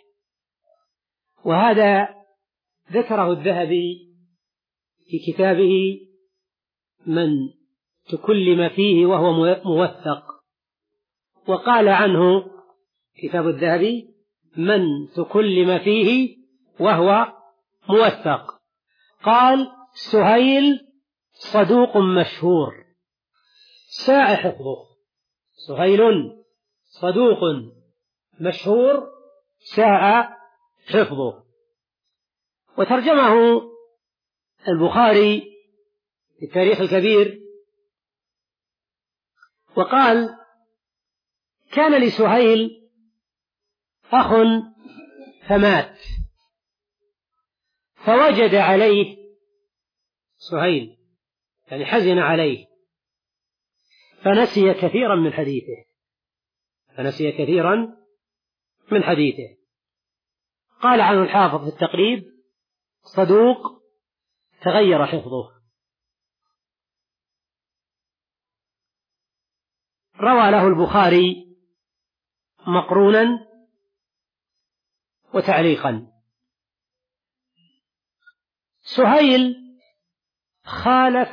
وهذا ذكره الذهبي في كتابه من تكلم فيه وهو موثق، وقال عنه كتاب الذهبي من تكلم فيه وهو موثق، قال سهيل صدوق مشهور ساء حفظه، سهيل صدوق مشهور ساء حفظه. وترجمه البخاري في التاريخ الكبير وقال كان لسهيل أخ فمات، فوجد عليه سهيل يعني حزن عليه، فنسي كثيرا من حديثه، فنسي كثيرا من حديثه. قال عنه الحافظ في التقريب صدوق تغير حفظه. روى له البخاري مقرونا وتعليقا. سهيل خالف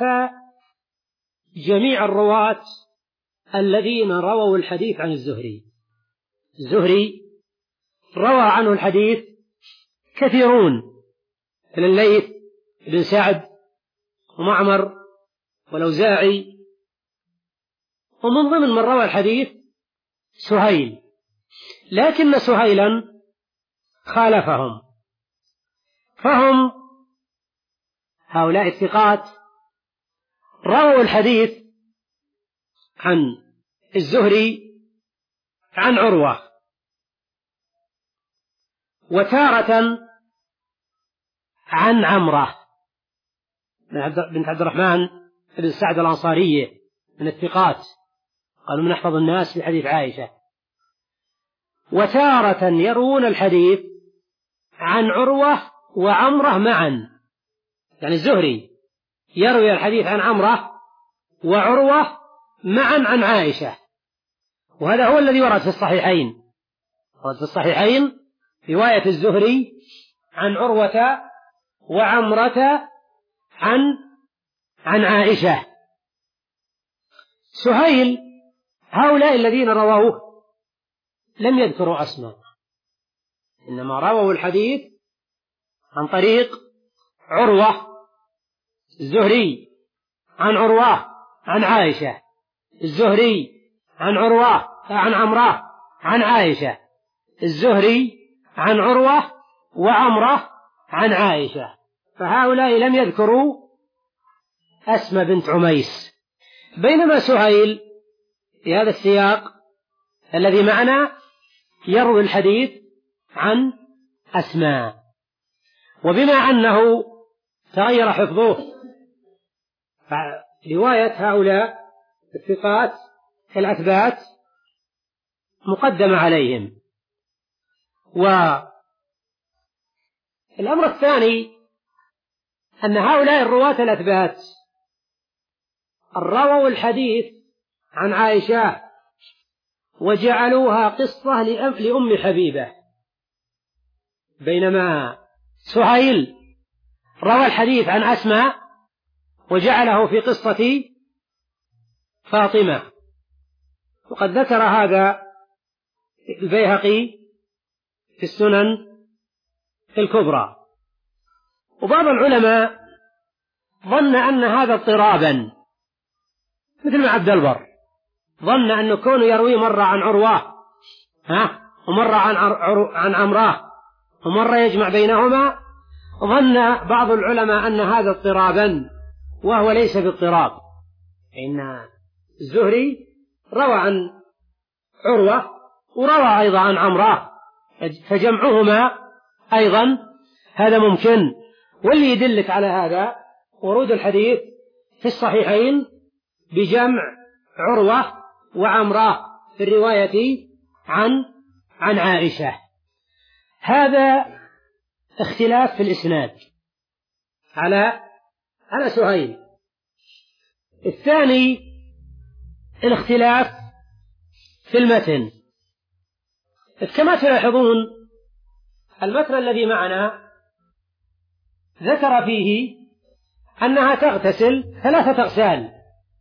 جميع الرواة الذين رووا الحديث عن الزهري. الزهري روى عنه الحديث كثيرون من الليث بن سعد ومعمر والأوزاعي، ومن ضمن من روى الحديث سهيل، لكن سهيلا خالفهم، فهم هؤلاء الثقات رووا الحديث عن الزهري عن عروة، وتارة عن عمرة بنت عبد الرحمن بن سعد الأنصارية من الثقات، قالوا من أحفظ الناس في حديث عائشة. وتارة يروون الحديث عن عروة وعمرة معا، يعني الزهري يروي الحديث عن عمرة وعروة معا عن عائشة، وهذا هو الذي ورد في الصحيحين. ورد في الصحيحين رواية الزهري عن عروة وعمرة عن عن عائشة. سهيل هؤلاء الذين رووه لم يذكروا أسماء، إنما رووا الحديث عن طريق عروة الزهري عن عروة عن عائشة، الزهري عن عروة عن عمرة عن عائشة، الزهري عن عروة وعمرة عن عائشة، فهؤلاء لم يذكروا أسماء بنت عميس. بينما سهيل في هذا السياق الذي معنا يروي الحديث عن أسماء، وبما أنه تغير حفظه فرواية هؤلاء الثقات الأثبات مقدمة عليهم. والأمر الثاني أن هؤلاء الرواة الأثبات رووا الحديث عن عائشة وجعلوها قصة لأم حبيبة، بينما سهيل روى الحديث عن أسماء وجعله في قصة فاطمة. وقد ذكر هذا البيهقي في السنن الكبرى. وبعض العلماء ظن أن هذا اضطرابا، مثل ما عبد البر ظن أنه كونه يروي مرة عن عروة ها ومرة عن عن عمراه ومرة يجمع بينهما، ظن بعض العلماء أن هذا اضطرابا، وهو ليس باضطراب، إن الزهري روى عن عروة وروى أيضا عن عمراه، فجمعهما أيضا هذا ممكن. واللي يدلك على هذا ورود الحديث في الصحيحين بجمع عروة وعمراه في الرواية عن عن عائشة. هذا اختلاف في الإسناد على على سهيل. الثاني الاختلاف في المتن. كما تلاحظون المتن الذي معنا ذكر فيه أنها تغتسل ثلاثة أغسال: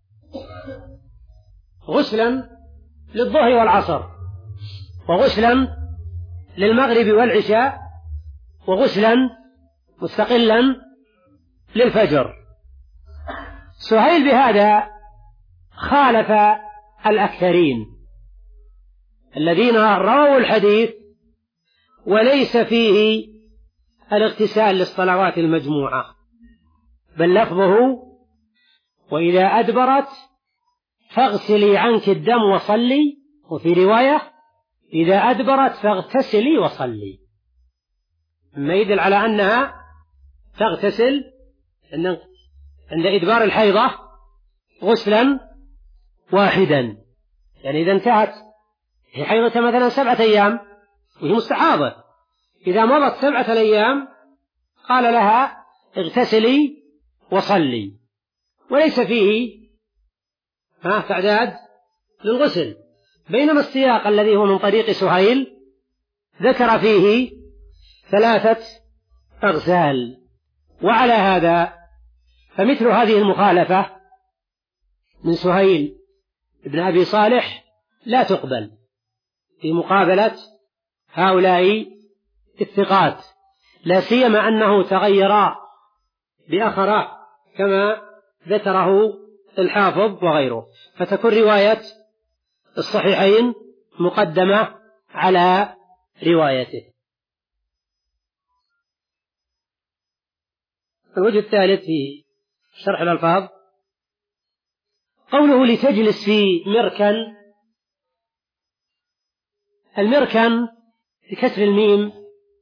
غسلا للظهر والعصر، وغسلا للمغرب والعشاء، وغسلا مستقلا للفجر. سهيل بهذا خالف الأكثرين الذين رووا الحديث وليس فيه الاغتسال للصلوات المجموعة، بل لفظه: وإذا أدبرت فاغسلي عنك الدم وصلي، وفي رواية: إذا أدبرت فاغتسلي وصلي، مما يدل على أنها تغتسل عند إدبار الحيضة غسلا واحدا. يعني إذا انتهت هي حيضة مثلا سبعة أيام وهي مستحاضة، إذا مضت سبعة الأيام قال لها اغتسلي وصلي، وليس فيه ها تعداد للغسل. بينما السياق الذي هو من طريق سهيل ذكر فيه ثلاثة أغسال. وعلى هذا فمثل هذه المخالفة من سهيل ابن أبي صالح لا تقبل في مقابلة هؤلاء الثقات، لا سيما أنه تغير بآخر كما ذكره الحافظ وغيره، فتكون رواية الصحيحين مقدمة على روايته. الوجه الثالث في شرح الألفاظ قوله: لتجلس في مركن. المركن بكسر الميم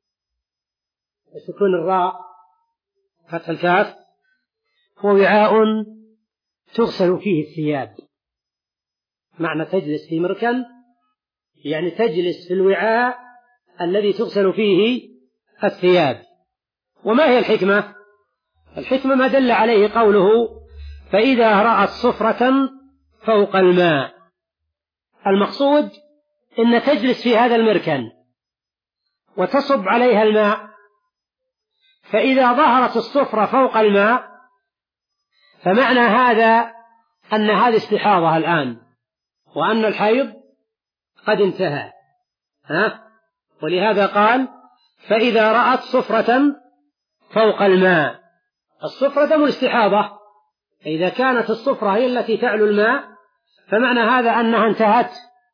وسكون الراء فتح الكاف هو وعاء تغسل فيه الثياب. معنى تجلس في مركن يعني تجلس في الوعاء الذي تغسل فيه الثياب. وما هي الحكمة؟ الحكمة ما دل عليه قوله: فإذا رأت صفرة فوق الماء. المقصود إن تجلس في هذا المركن وتصب عليها الماء، فإذا ظهرت الصفرة فوق الماء فمعنى هذا أن هذه استحاضة الآن، وأن الحيض قد انتهى ها؟ ولهذا قال: فإذا رأت صفرة فوق الماء. الصفرة دم الاستحاضة، إذا كانت الصفرة هي التي تعلو الماء فمعنى هذا أنها انتهت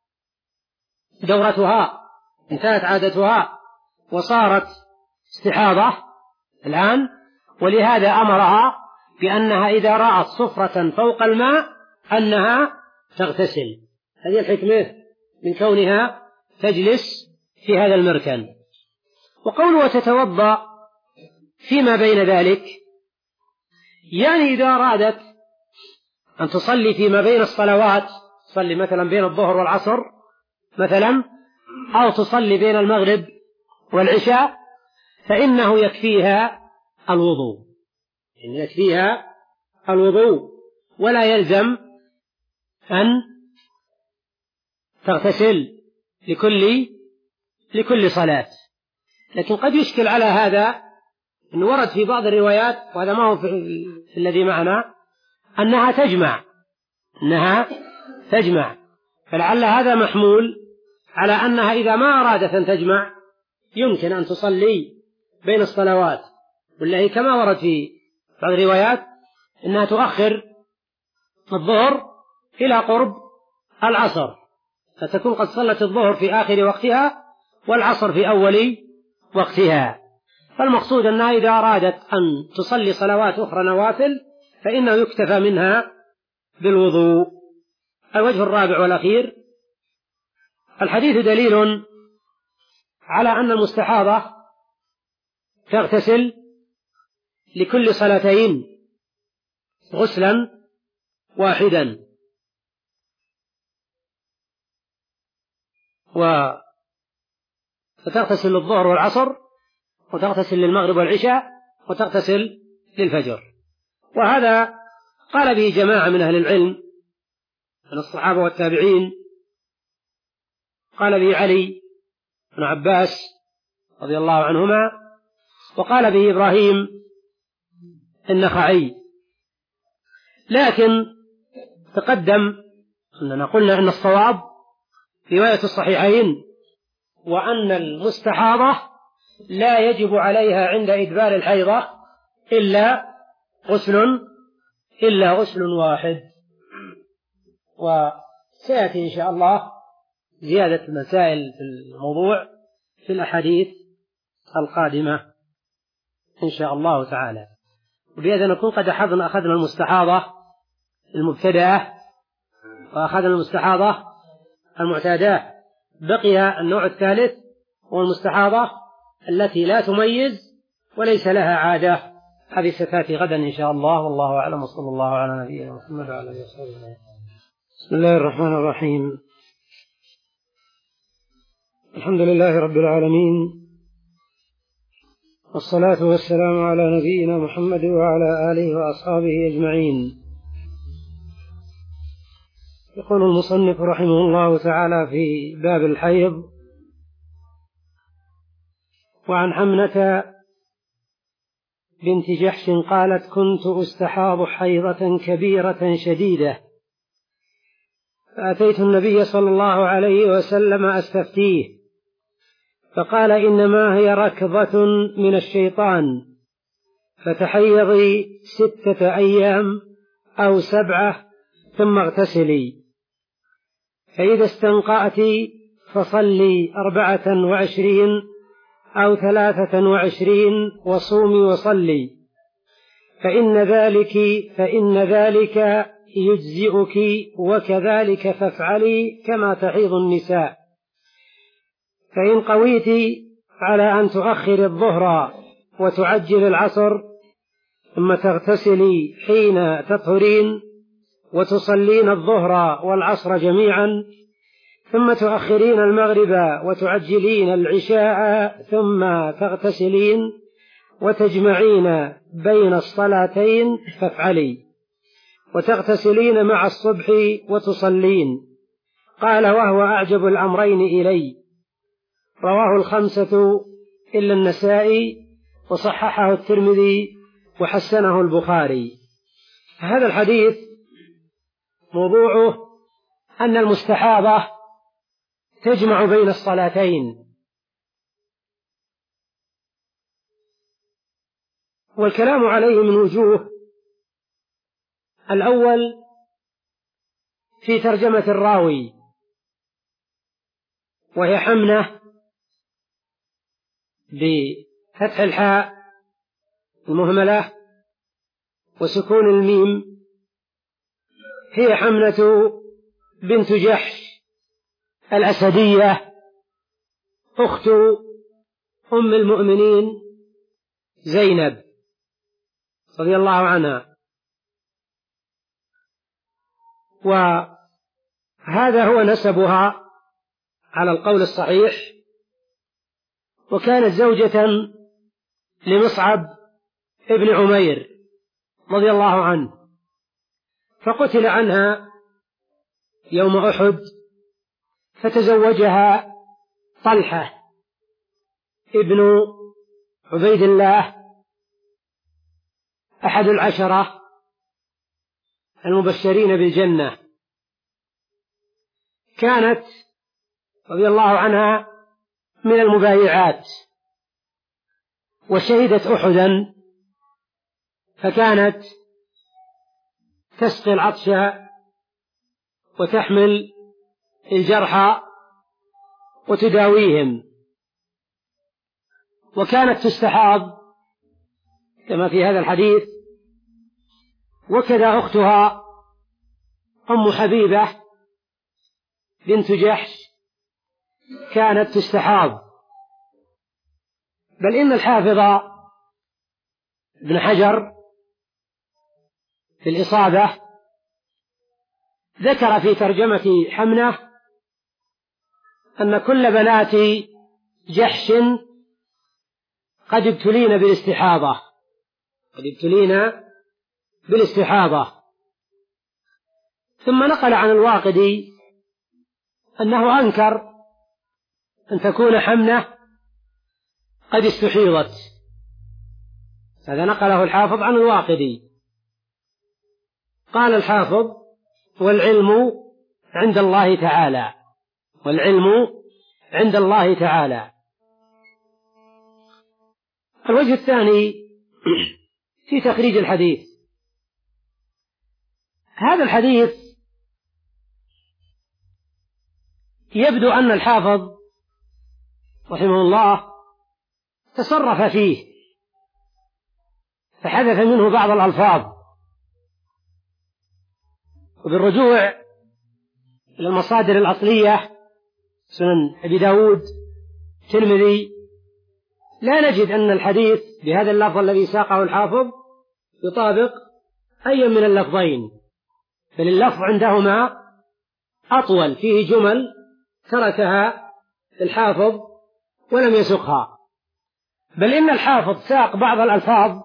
دورتها، انتهت عادتها وصارت استحاضة الآن. ولهذا أمرها بأنها إذا رأت صفرة فوق الماء أنها تغتسل. هذه الحكمة من كونها تجلس في هذا المركن. وقوله: وتتوضأ فيما بين ذلك، يعني إذا أرادت أن تصلي فيما بين الصلوات، تصلي مثلا بين الظهر والعصر مثلا أو تصلي بين المغرب والعشاء فإنه يكفيها الوضوء، يعني يكفيها الوضوء ولا يلزم أن تغتسل لكل لكل صلاة. لكن قد يشكل على هذا أنه ورد في بعض الروايات، وهذا ما هو في الذي معنا، أنها تجمع أنها تجمع فلعل هذا محمول على أنها إذا ما أرادت أن تجمع يمكن أن تصلي بين الصلوات، والله كما ورد في بعض الروايات أنها تؤخر الظهر إلى قرب العصر، فتكون قد صلت الظهر في آخر وقتها والعصر في أول وقتها. فالمقصود أنها إذا أرادت أن تصلي صلوات أخرى نوافل فإنه يكتفى منها بالوضوء. الوجه الرابع والأخير: الحديث دليل على أن المستحاضة تغتسل لكل صلاتين غسلا واحدا، وتغتسل للظهر والعصر، وتغتسل للمغرب والعشاء، وتغتسل للفجر. وهذا قال به جماعة من أهل العلم من الصحابة والتابعين، قال به علي بن عباس رضي الله عنهما، وقال به إبراهيم النخعي. لكن تقدم أننا قلنا أن الصواب رواية الصحيحين، وأن المستحاضة لا يجب عليها عند إدبار الحيضة إلا غسل إلا غسل واحد. وسيأتي إن شاء الله زيادة مسائل في الموضوع في الأحاديث القادمة إن شاء الله تعالى. وبإذن نكون قد أخذنا أخذنا المستحاضة المبتدأة وأخذنا المستحاضة المعتادة، بقي النوع الثالث والمستحاضة التي لا تميز وليس لها عادة. هذه ستأتي غدا إن شاء الله، والله أعلم، وصلى الله على نبينا محمد وعلى آله وصحبه أجمعين. بسم الله الرحمن الرحيم. الحمد لله رب العالمين، والصلاة والسلام على نبينا محمد وعلى آله وأصحابه أجمعين. يقول المصنف رحمه الله تعالى في باب الحيض: وعن حمنة بنت جحش قالت: كنت أستحاض حيضة كبيرة شديدة، فأتيت النبي صلى الله عليه وسلم أستفتيه، فقال: إنما هي ركضة من الشيطان، فتحيضي ستة أيام أو سبعة ثم اغتسلي، فإذا استنقأت فصلي أربعة وعشرين أو ثلاثة وعشرين وصومي وصلي، فإن ذلك فإن ذلك يجزئك، وكذلك فافعلي كما تحيض النساء. فإن قويت على أن تؤخر الظهر وتعجل العصر، ثم تغتسلي حين تطهرين وتصلين الظهر والعصر جميعا، ثم تؤخرين المغرب وتعجلين العشاء، ثم تغتسلين وتجمعين بين الصلاتين، فافعلي، وتغتسلين مع الصبح وتصلين. قال: وهو أعجب الأمرين إلي. رواه الخمسة إلا النسائي، وصححه الترمذي وحسنه البخاري. هذا الحديث موضوعه أن المستحاضة تجمع بين الصلاتين، والكلام عليه من وجوه. الأول في ترجمة الراوي، وهي حمنة بفتح الحاء المهملة وسكون الميم، هي حمنة بنت جحش الأسدية، أخت أم المؤمنين زينب رضي الله عنها. وهذا هو نسبها على القول الصحيح، وكانت زوجة لمصعب ابن عمير رضي الله عنه، فقتل عنها يوم أحد، فتزوجها طلحة ابن عبيد الله أحد العشرة المبشرين بالجنة. كانت رضي الله عنها من المبايعات، وشهدت أحدا، فكانت تسقي العطش وتحمل الجرحى وتداويهم، وكانت تستحاض كما في هذا الحديث. وكذا أختها أم حبيبة بنت جحش كانت تستحاض. بل إن الحافظ ابن حجر في الإصابة ذكر في ترجمة حمنة أن كل بنات جحش قد ابتلين بالاستحاضة قد ابتلين بالاستحاضة. ثم نقل عن الواقدي أنه أنكر أن تكون حمنة قد استحيضت. هذا نقله الحافظ عن الواقدي. قال الحافظ: والعلم عند الله تعالى والعلم عند الله تعالى. الوجه الثاني في تخريج الحديث. هذا الحديث يبدو أن الحافظ رحمه الله تصرف فيه، فحدث منه بعض الألفاظ. وبالرجوع إلى المصادر الأصلية سنن أبي داود الترمذي لا نجد أن الحديث بهذا اللفظ الذي ساقه الحافظ يطابق أي من اللفظين، بل اللفظ عندهما أطول، فيه جمل تركها الحافظ ولم يسقها. بل إن الحافظ ساق بعض الألفاظ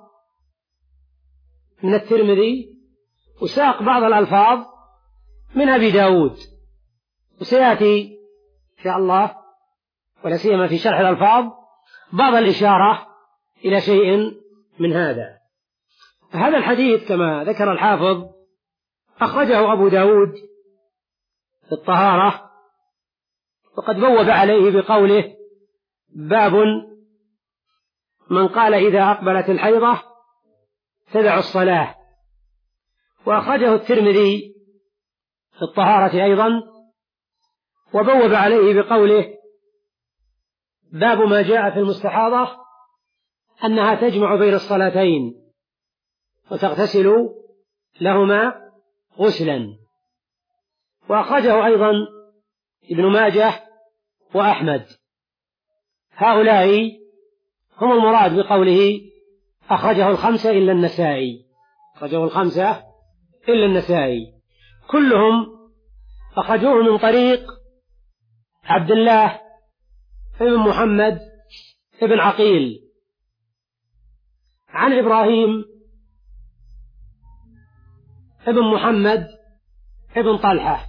من الترمذي وساق بعض الألفاظ من أبي داود، وسيأتي إن شاء الله ولا سيما في شرح الألفاظ بعض الإشارة إلى شيء من هذا. هذا الحديث كما ذكر الحافظ أخرجه أبو داود في الطهارة، وقد بوب عليه بقوله: باب من قال إذا أقبلت الحيضة تدع الصلاة. وأخرجه الترمذي في الطهارة أيضا، وبوب عليه بقوله: باب ما جاء في المستحاضة أنها تجمع بين الصلاتين وتغتسل لهما غسلا. وأخرجه أيضا ابن ماجه وأحمد. هؤلاء هم المراد بقوله أخرجه الخمسة إلا النسائي أخرجه الخمسة إلا النسائي كلهم أخرجوه من طريق عبد الله ابن محمد ابن عقيل عن إبراهيم ابن محمد ابن طلحة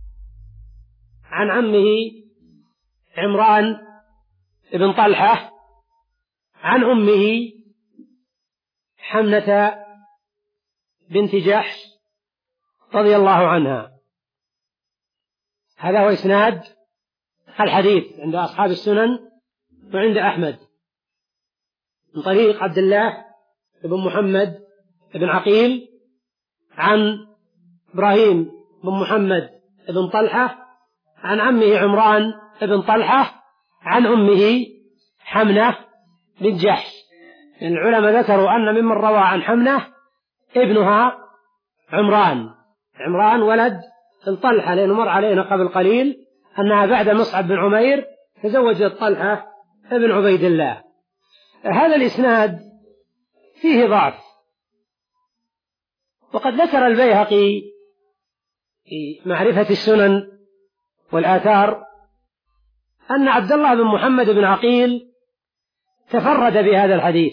عن عمه عمران ابن طلحة عن أمه حمنة بنت جحش رضي الله عنها. هذا هو إسناد الحديث عند أصحاب السنن وعند أحمد من طريق عبد الله بن محمد بن عقيل عن إبراهيم بن محمد بن طلحة عن عمه عمران بن طلحة عن أمه حمنة بن جحش. يعني العلماء ذكروا أن ممن روى عن حمنة ابنها عمران عمران ولد طلحة، لأنه مر علينا قبل قليل أنها بعد مصعب بن عمير تزوجت طلحة ابن عبيد الله. هذا الإسناد فيه ضعف، وقد ذكر البيهقي في معرفة السنن والآثار أن عبد الله بن محمد بن عقيل تفرد بهذا الحديث،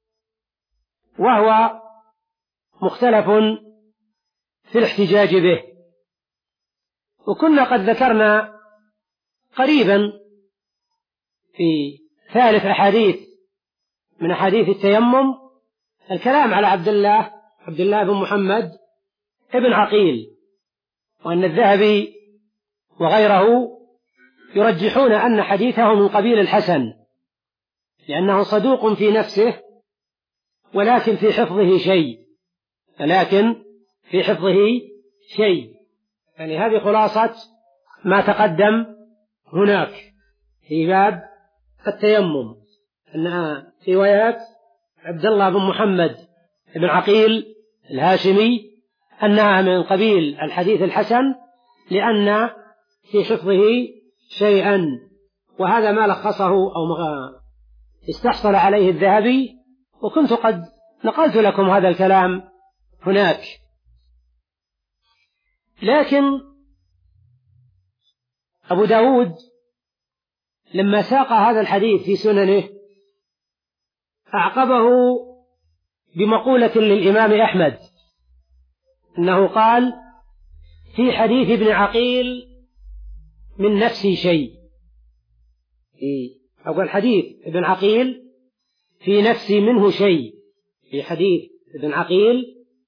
وهو مختلف في الاحتجاج به. وكنا قد ذكرنا قريبا في ثالث أحاديث من أحاديث التيمم الكلام على عبد الله عبد الله بن محمد بن عقيل، وأن الذهبي وغيره يرجحون أن حديثه من قبيل الحسن، لأنه صدوق في نفسه ولكن في حفظه شيء ولكن في حفظه شيء يعني هذه خلاصة ما تقدم هناك في باب التيمم، أن روايات عبد الله بن محمد بن عقيل الهاشمي أنها من قبيل الحديث الحسن لأن في حفظه شيئا، وهذا ما لخصه أو ما استحصل عليه الذهبي، وكنت قد نقلت لكم هذا الكلام هناك. لكن أبو داود لما ساق هذا الحديث في سننه أعقبه بمقولة للإمام أحمد أنه قال في حديث ابن عقيل من نفسي شيء، أو قال حديث ابن عقيل في نفسي منه شيء، في حديث ابن عقيل،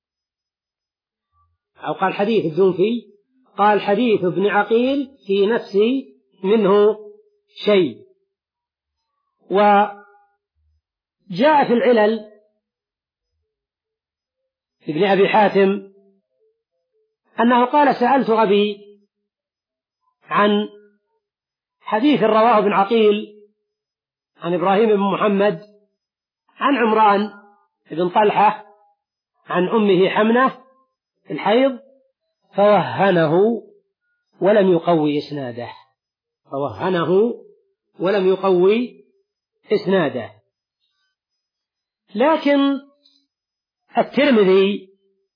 أو قال حديث الدنفي قال حديث ابن عقيل في نفسي منه شيء. وجاء في العلل ابن أبي حاتم أنه قال سألت أبي عن حديث رواه ابن عقيل عن إبراهيم بن محمد عن عمران بن طلحة عن أمه حمنة الحيض، فوهنه ولم يقوي إسناده فوهنه ولم يقوي إسناده. لكن الترمذي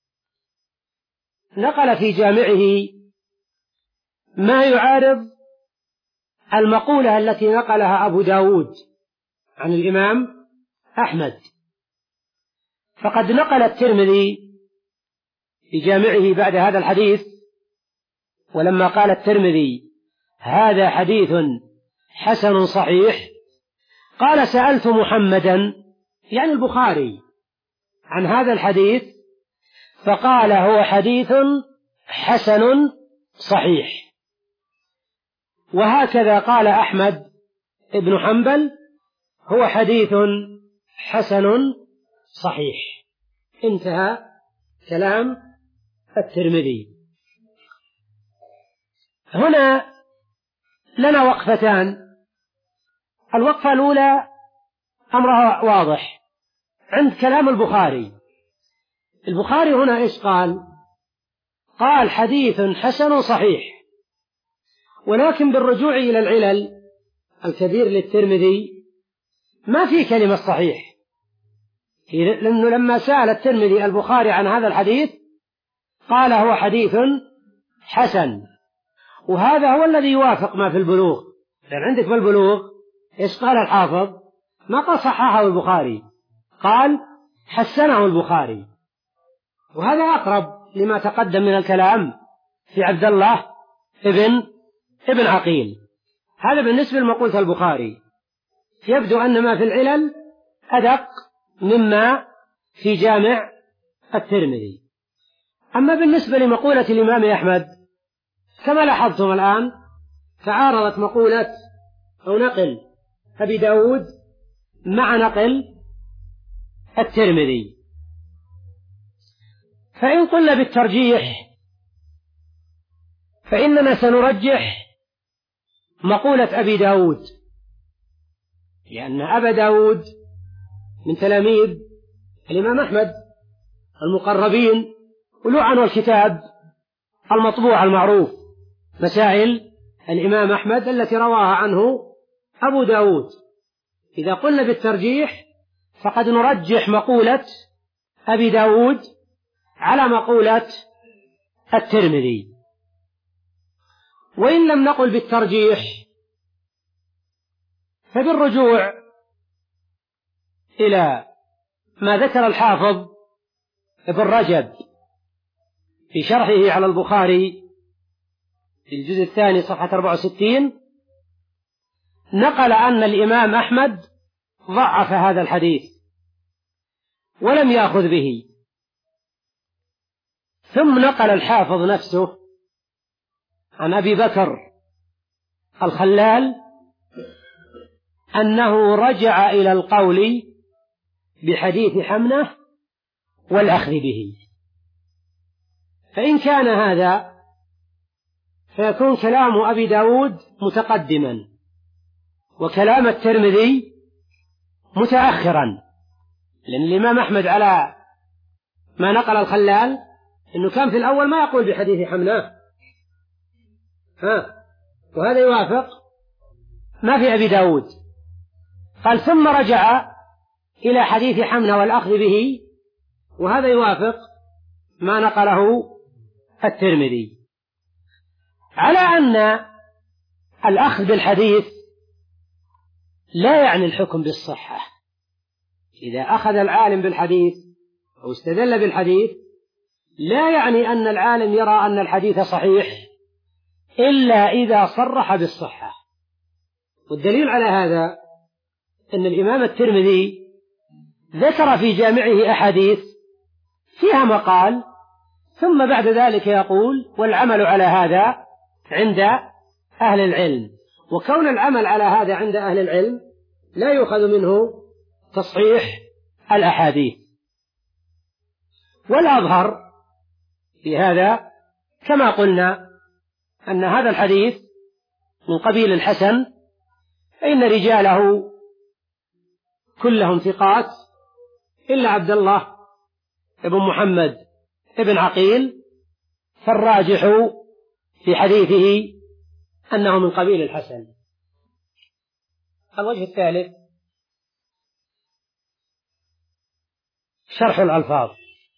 نقل في جامعه ما يعارض المقولة التي نقلها أبو داود عن الإمام أحمد، فقد نقل الترمذي في جامعه بعد هذا الحديث، ولما قال الترمذي هذا حديث حسن صحيح قال سألت محمدا يعني البخاري عن هذا الحديث فقال هو حديث حسن صحيح. وهكذا قال أحمد بن حنبل هو حديث حسن صحيح. انتهى كلام الترمذي. هنا لنا وقفتان. الوقفة الأولى أمرها واضح عند كلام البخاري. البخاري هنا إيش قال؟ قال حديث حسن صحيح، ولكن بالرجوع إلى العلل الكبير للترمذي ما في كلمة صحيح، لأنه لما سأل الترمذي البخاري عن هذا الحديث قال هو حديث حسن، وهذا هو الذي يوافق ما في البلوغ. لأن عندك في البلوغ إيش قال الحافظ؟ ما قال صححه البخاري، قال حسنه البخاري، وهذا أقرب لما تقدم من الكلام في عبد الله ابن ابن عقيل. هذا بالنسبة لمقولة البخاري. يبدو أن ما في العلل أدق مما في جامع الترمذي. أما بالنسبة لمقولة الإمام أحمد كما لاحظتم الآن تعارضت مقولة أو نقل أبي داود مع نقل الترمذي. فإن قلنا بالترجيح فإننا سنرجح مقولة أبي داود، لأن أبا داود من تلاميذ الإمام أحمد المقربين، وله عنه الكتاب المطبوع المعروف مسائل الإمام أحمد التي رواها عنه أبو داود. إذا قلنا بالترجيح فقد نرجح مقولة أبي داود على مقولة الترمذي. وإن لم نقل بالترجيح فبالرجوع إلى ما ذكر الحافظ ابن رجب في شرحه على البخاري في الجزء الثاني صفحة أربعة وستين نقل أن الإمام أحمد ضعف هذا الحديث ولم يأخذ به، ثم نقل الحافظ نفسه عن أبي بكر الخلال أنه رجع إلى القول بحديث حمنة والأخذ به. فإن كان هذا فيكون كلام أبي داود متقدما وكلام الترمذي متأخرا، لأن الإمام أحمد على ما نقل الخلال أنه كان في الأول ما يقول بحديث حمنة، ها وهذا يوافق ما في أبي داود، قال ثم رجع إلى حديث حمنة والأخذ به، وهذا يوافق ما نقله الترمذي، على أن الأخذ بالحديث لا يعني الحكم بالصحة. إذا أخذ العالم بالحديث أو استدل بالحديث لا يعني أن العالم يرى أن الحديث صحيح إلا إذا صرح بالصحة. والدليل على هذا أن الإمام الترمذي ذكر في جامعه أحاديث فيها مقال، ثم بعد ذلك يقول والعمل على هذا عند أهل العلم، وكون العمل على هذا عند أهل العلم لا يؤخذ منه تصحيح الأحاديث. والأظهر في هذا كما قلنا أن هذا الحديث من قبيل الحسن، فإن رجاله كلهم ثقات إلا عبد الله ابن محمد ابن عقيل، فالراجح في حديثه أنه من قبيل الحسن. الوجه الثالث شرح الألفاظ.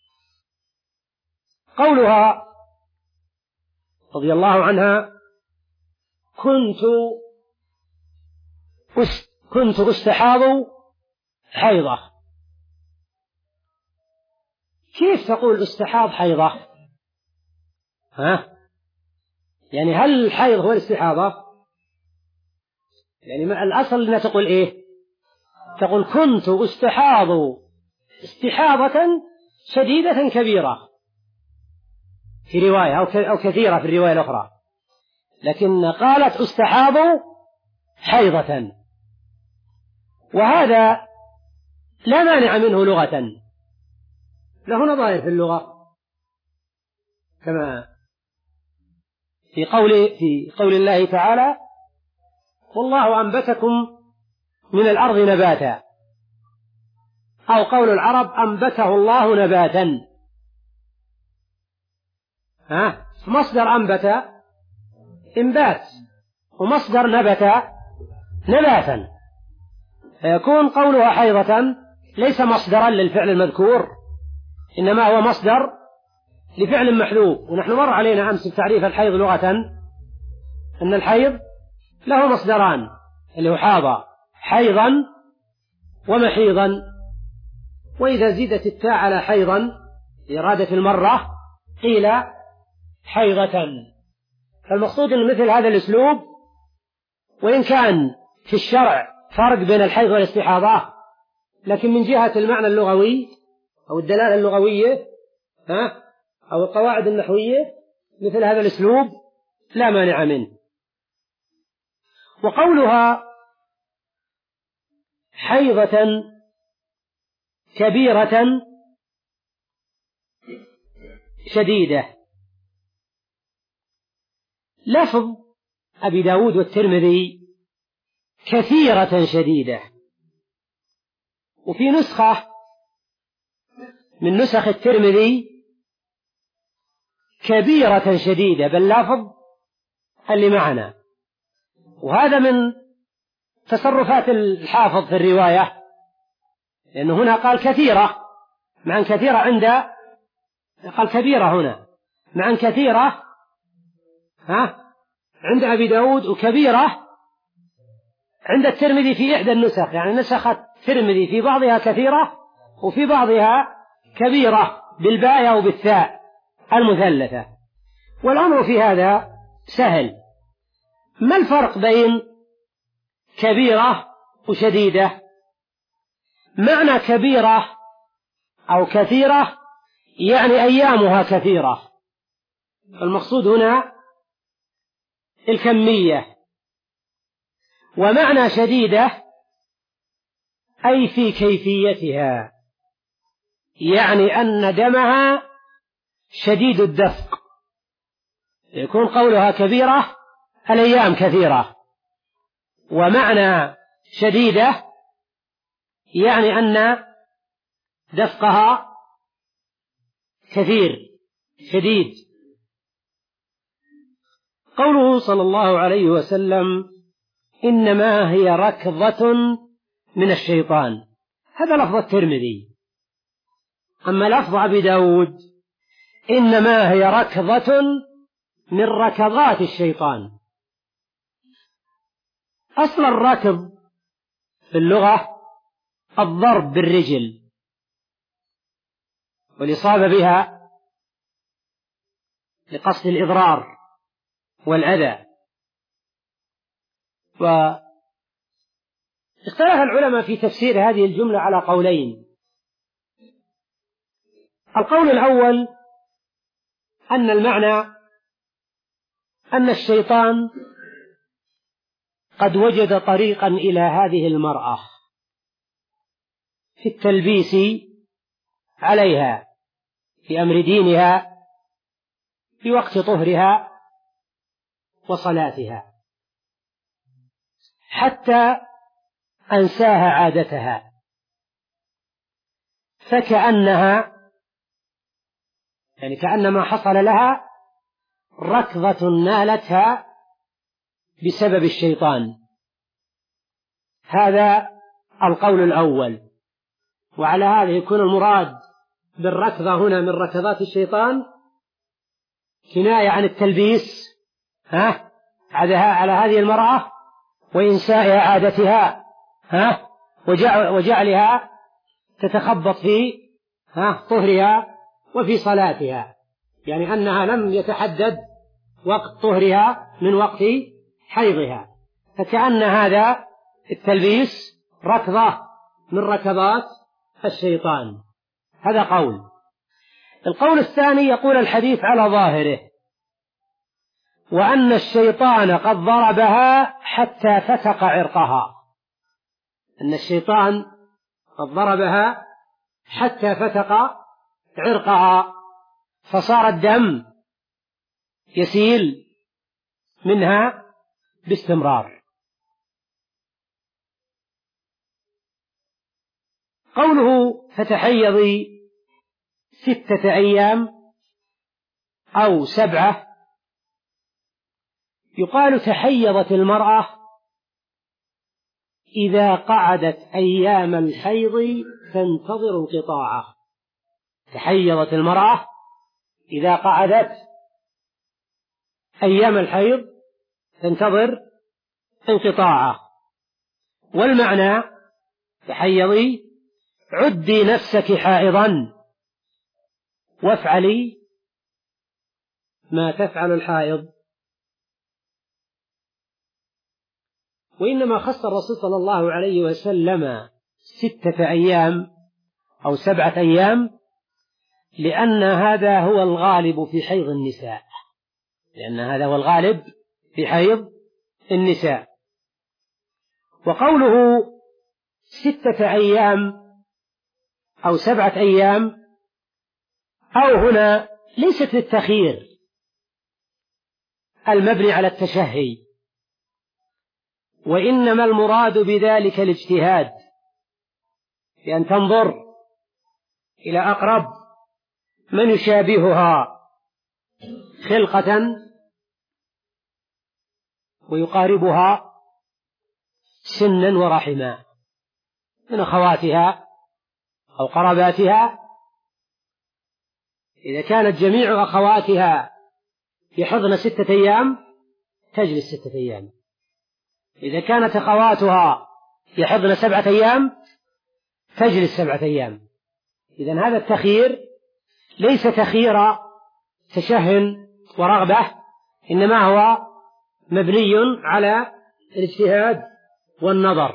قولها رضي الله عنها كنت كنت أستحاض حيضة، كيف تقول استحاض حيضة؟ ها؟ يعني هل الحيض هو الاستحاضة؟ يعني الأصل أنها تقول إيه؟ تقول كنت أستحاض استحاضة شديدة كبيرة في رواية أو كثيرة في الرواية الأخرى، لكن قالت أستحاض حيضة، وهذا لا مانع منه لغة، له نظائر في اللغة، كما في قول في قول الله تعالى والله أنبتكم من الأرض نباتا، أو قول العرب أنبته الله نباتا. ها مصدر أنبت إنبات، ومصدر نبت نباتا، فيكون قولها حيضة ليس مصدرا للفعل المذكور، إنما هو مصدر لفعل محذوف. ونحن مر علينا أمس تعريف الحيض لغة أن الحيض له مصدران، اللي هو حاض حيضا ومحيضا، وإذا زيدت التاء على حيضا إرادة المرة قيل حيضة. فالمقصود أن مثل هذا الأسلوب وإن كان في الشرع فرق بين الحيض والاستحاضة، لكن من جهة المعنى اللغوي أو الدلالة اللغوية ها أو القواعد النحوية مثل هذا الأسلوب لا مانع منه. وقولها حيضة كبيرة شديدة، لفظ أبي داود والترمذي كثيرة شديدة، وفي نسخة من نسخ الترمذي كبيرة شديدة باللفظ اللي معنا، وهذا من تصرفات الحافظ في الرواية، لأنه هنا قال كثيرة مع أن كثيرة عند قال كبيرة هنا مع أن كثيرة ها عند أبي داود وكبيرة عند الترمذي في إحدى النسخ، يعني نسخت الترمذي في بعضها كثيرة وفي بعضها كبيرة بالباء أو بالثاء المثلثة. والأمر في هذا سهل. ما الفرق بين كبيرة وشديدة؟ معنى كبيرة أو كثيرة يعني أيامها كثيرة، المقصود هنا الكمية. ومعنى شديدة أي في كيفيتها، يعني أن دمها شديد الدفق، يكون قولها كبيرة الأيام كثيرة. ومعنى شديدة يعني أن دفقها كثير شديد. قوله صلى الله عليه وسلم إنما هي ركضة من الشيطان، هذا لفظ الترمذي. أما لفظ أبي داود إنما هي ركضة من ركضات الشيطان. أصل الركض في اللغة الضرب بالرجل والإصابة بها لقصد الإضرار والأذى. واختلف العلماء في تفسير هذه الجملة على قولين. القول الأول أن المعنى أن الشيطان قد وجد طريقا إلى هذه المرأة في التلبيس عليها في أمر دينها في وقت طهرها وصلاتها، حتى أنساها عادتها، فكأنها يعني كأنما حصل لها ركضة نالتها بسبب الشيطان. هذا القول الأول. وعلى هذا يكون المراد بالركضة هنا من ركضات الشيطان كناية عن التلبيس ها على هذه المرأة وإنساء عادتها ها وجعلها تتخبط في ها طهرها وفي صلاتها، يعني أنها لم يتحدد وقت طهرها من وقت حيضها، فكأن هذا التلبيس ركضة من ركضات الشيطان. هذا قول. القول الثاني يقول الحديث على ظاهره، وأن الشيطان قد ضربها حتى فتق عرقها، أن الشيطان قد ضربها حتى فتق عرقها فصار الدم يسيل منها باستمرار. قوله فتحيضي ستة أيام أو سبعة، يقال تحيضت المرأة إذا قعدت أيام الحيض تنتظر انقطاعه. تحيضت المرأة إذا قعدت أيام الحيض تنتظر انقطاعه. والمعنى تحيضي عدي نفسك حائضا وافعلي ما تفعل الحائض. وإنما خص الرسول صلى الله عليه وسلم ستة أيام أو سبعة أيام لأن هذا هو الغالب في حيض النساء، لأن هذا هو الغالب في حيض النساء. وقوله ستة أيام أو سبعة أيام أو هنا ليست للتخيير المبني على التشهي، وإنما المراد بذلك الاجتهاد، بأن تنظر إلى أقرب من يشابهها خلقة ويقاربها سنا ورحما من أخواتها أو قراباتها. إذا كانت جميع أخواتها يحضن ستة أيام تجلس ستة أيام، إذا كانت أخواتها يحضن سبعة أيام تجلس سبعة أيام. إذن هذا التخيير ليس تخيير تشهن ورغبة، إنما هو مبني على الاجتهاد والنظر.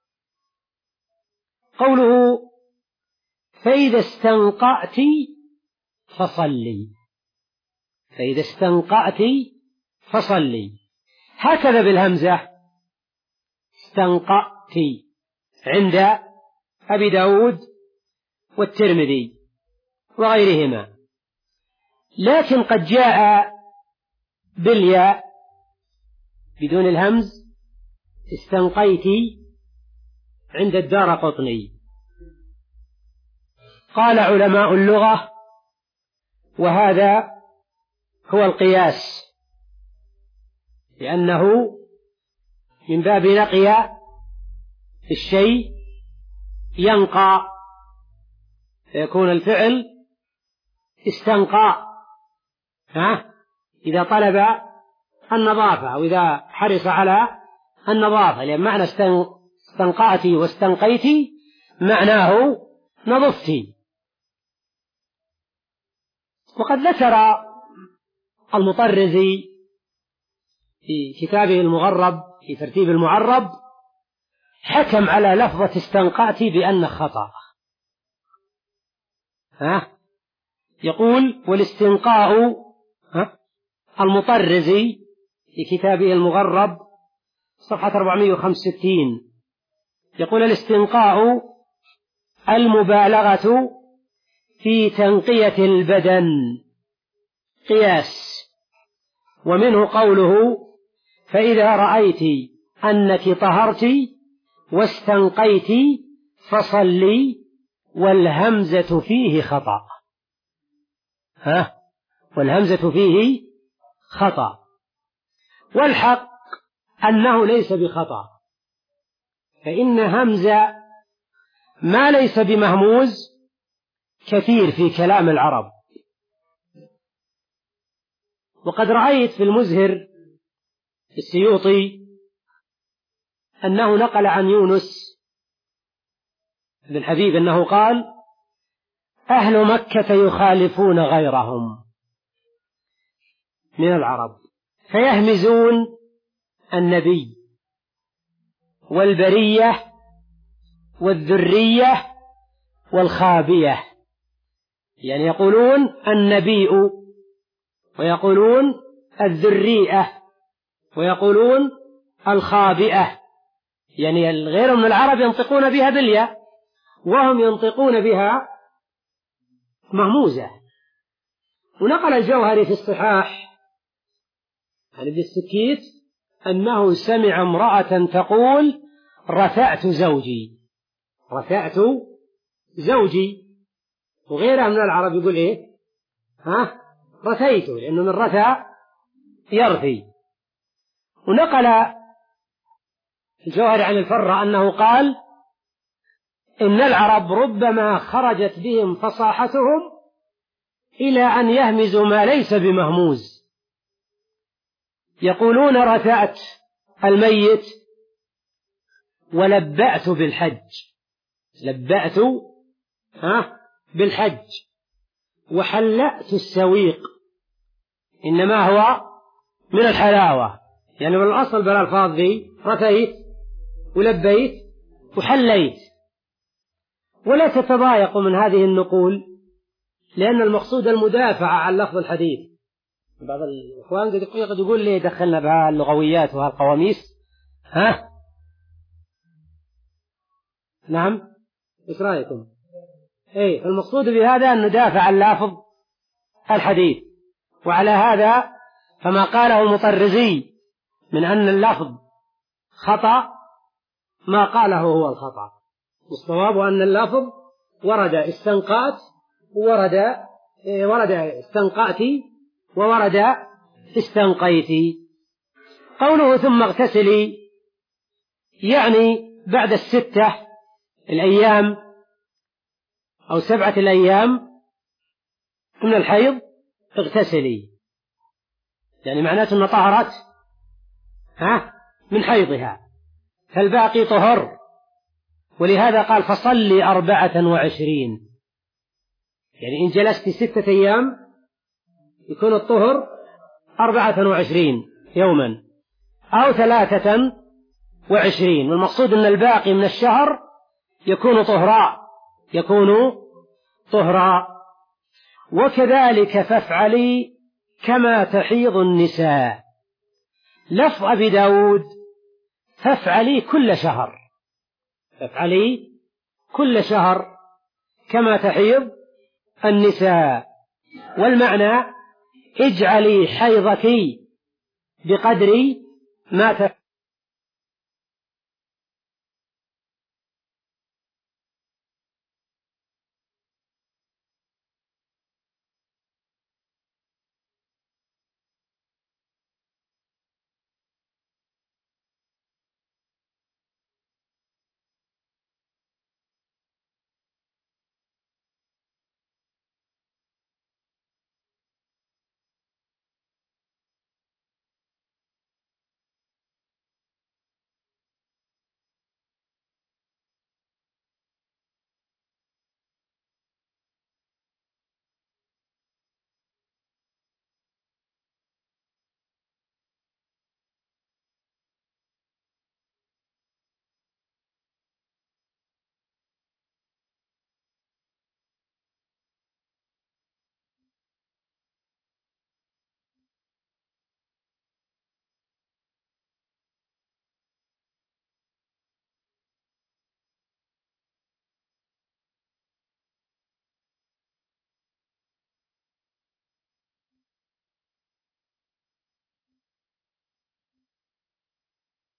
قوله فإذا استنقعت فصلي، فإذا استنقعت فصلي، هكذا بالهمزة استنقعت عند أبي داود والترمذي وغيرهما، لكن قد جاء بالياء بدون الهمز استنقيت عند الدارقطني. قال علماء اللغة وهذا هو القياس، لأنه من باب نقي الشيء ينقى، فيكون الفعل استنقى ها إذا طلب النظافة أو إذا حرص على النظافة، لأن معنى استنقعتي واستنقيتي معناه نظفتي. وقد ذكر المطرزي في كتابه المغرب في ترتيب المعرب حكم على لفظة استنقعتي بأن خطأ، ها يقول والاستنقاء، ها المطرزي في كتابه المغرب صفحة أربعمائة وخمسة وستين يقول الاستنقاء المبالغة في تنقية البدن قياس، ومنه قوله فإذا رأيت أنك طهرت واستنقيت فصلي، والهمزة فيه خطأ، ها والهمزة فيه خطأ، والحق أنه ليس بخطأ، فإن همزة ما ليس بمهموز كثير في كلام العرب. وقد رأيت في المزهر السيوطي أنه نقل عن يونس بن الحبيب أنه قال أهل مكة يخالفون غيرهم من العرب فيهمزون النبي والبرية والذرية والخابية، يعني يقولون النبي ويقولون الذرية ويقولون الخابئة، يعني الغير من العرب ينطقون بها بالياء وهم ينطقون بها مهموزة. ونقل الجوهري في الصحاح عن ابن السكيت أنه سمع امرأة تقول رثأت زوجي، رثأت زوجي، وغيرها من العرب يقول إيه ها رثيته، لأنه من رثى يرثي. ونقل الجوهري عن الفرة أنه قال إن العرب ربما خرجت بهم فصاحتهم إلى أن يهمزوا ما ليس بمهموز، يقولون رثأت الميت ولبأت بالحج، لبأت ها بالحج، وحلأت السويق، إنما هو من الحلاوة، يعني من الأصل بالألفاظ ذي رثيت ولبيت وحليت. ولا تتضايقوا من هذه النقول، لأن المقصود المدافعة عن لفظ الحديث. بعض الإخوان قد يقول لي دخلنا بها اللغويات وها القواميس، ها نعم إيش رأيكم؟ إيه المقصود بهذا أن ندافع عن لفظ الحديث. وعلى هذا فما قاله المطرزي من أن اللفظ خطأ ما قاله هو الخطأ، والصواب أن اللفظ ورد استنقات ورد إيه ورد استنقاتي وورد استنقيتي. قوله ثم اغتسلي يعني بعد الستة الأيام أو سبعة الأيام من الحيض اغتسلي، يعني معناته أن طهرت ها من حيضها، فالباقي طهر، ولهذا قال فصلي أربعة وعشرين، يعني إن جلست ستة أيام يكون الطهر أربعة وعشرين يوما أو ثلاثة وعشرين، والمقصود أن الباقي من الشهر يكون طهرا يكون طهرا. وكذلك فافعلي كما تحيض النساء. لفظ أبي داود فافعلي كل شهر، فافعلي كل شهر كما تحيض النساء، والمعنى اجعلي حيضك بقدر ما تحيض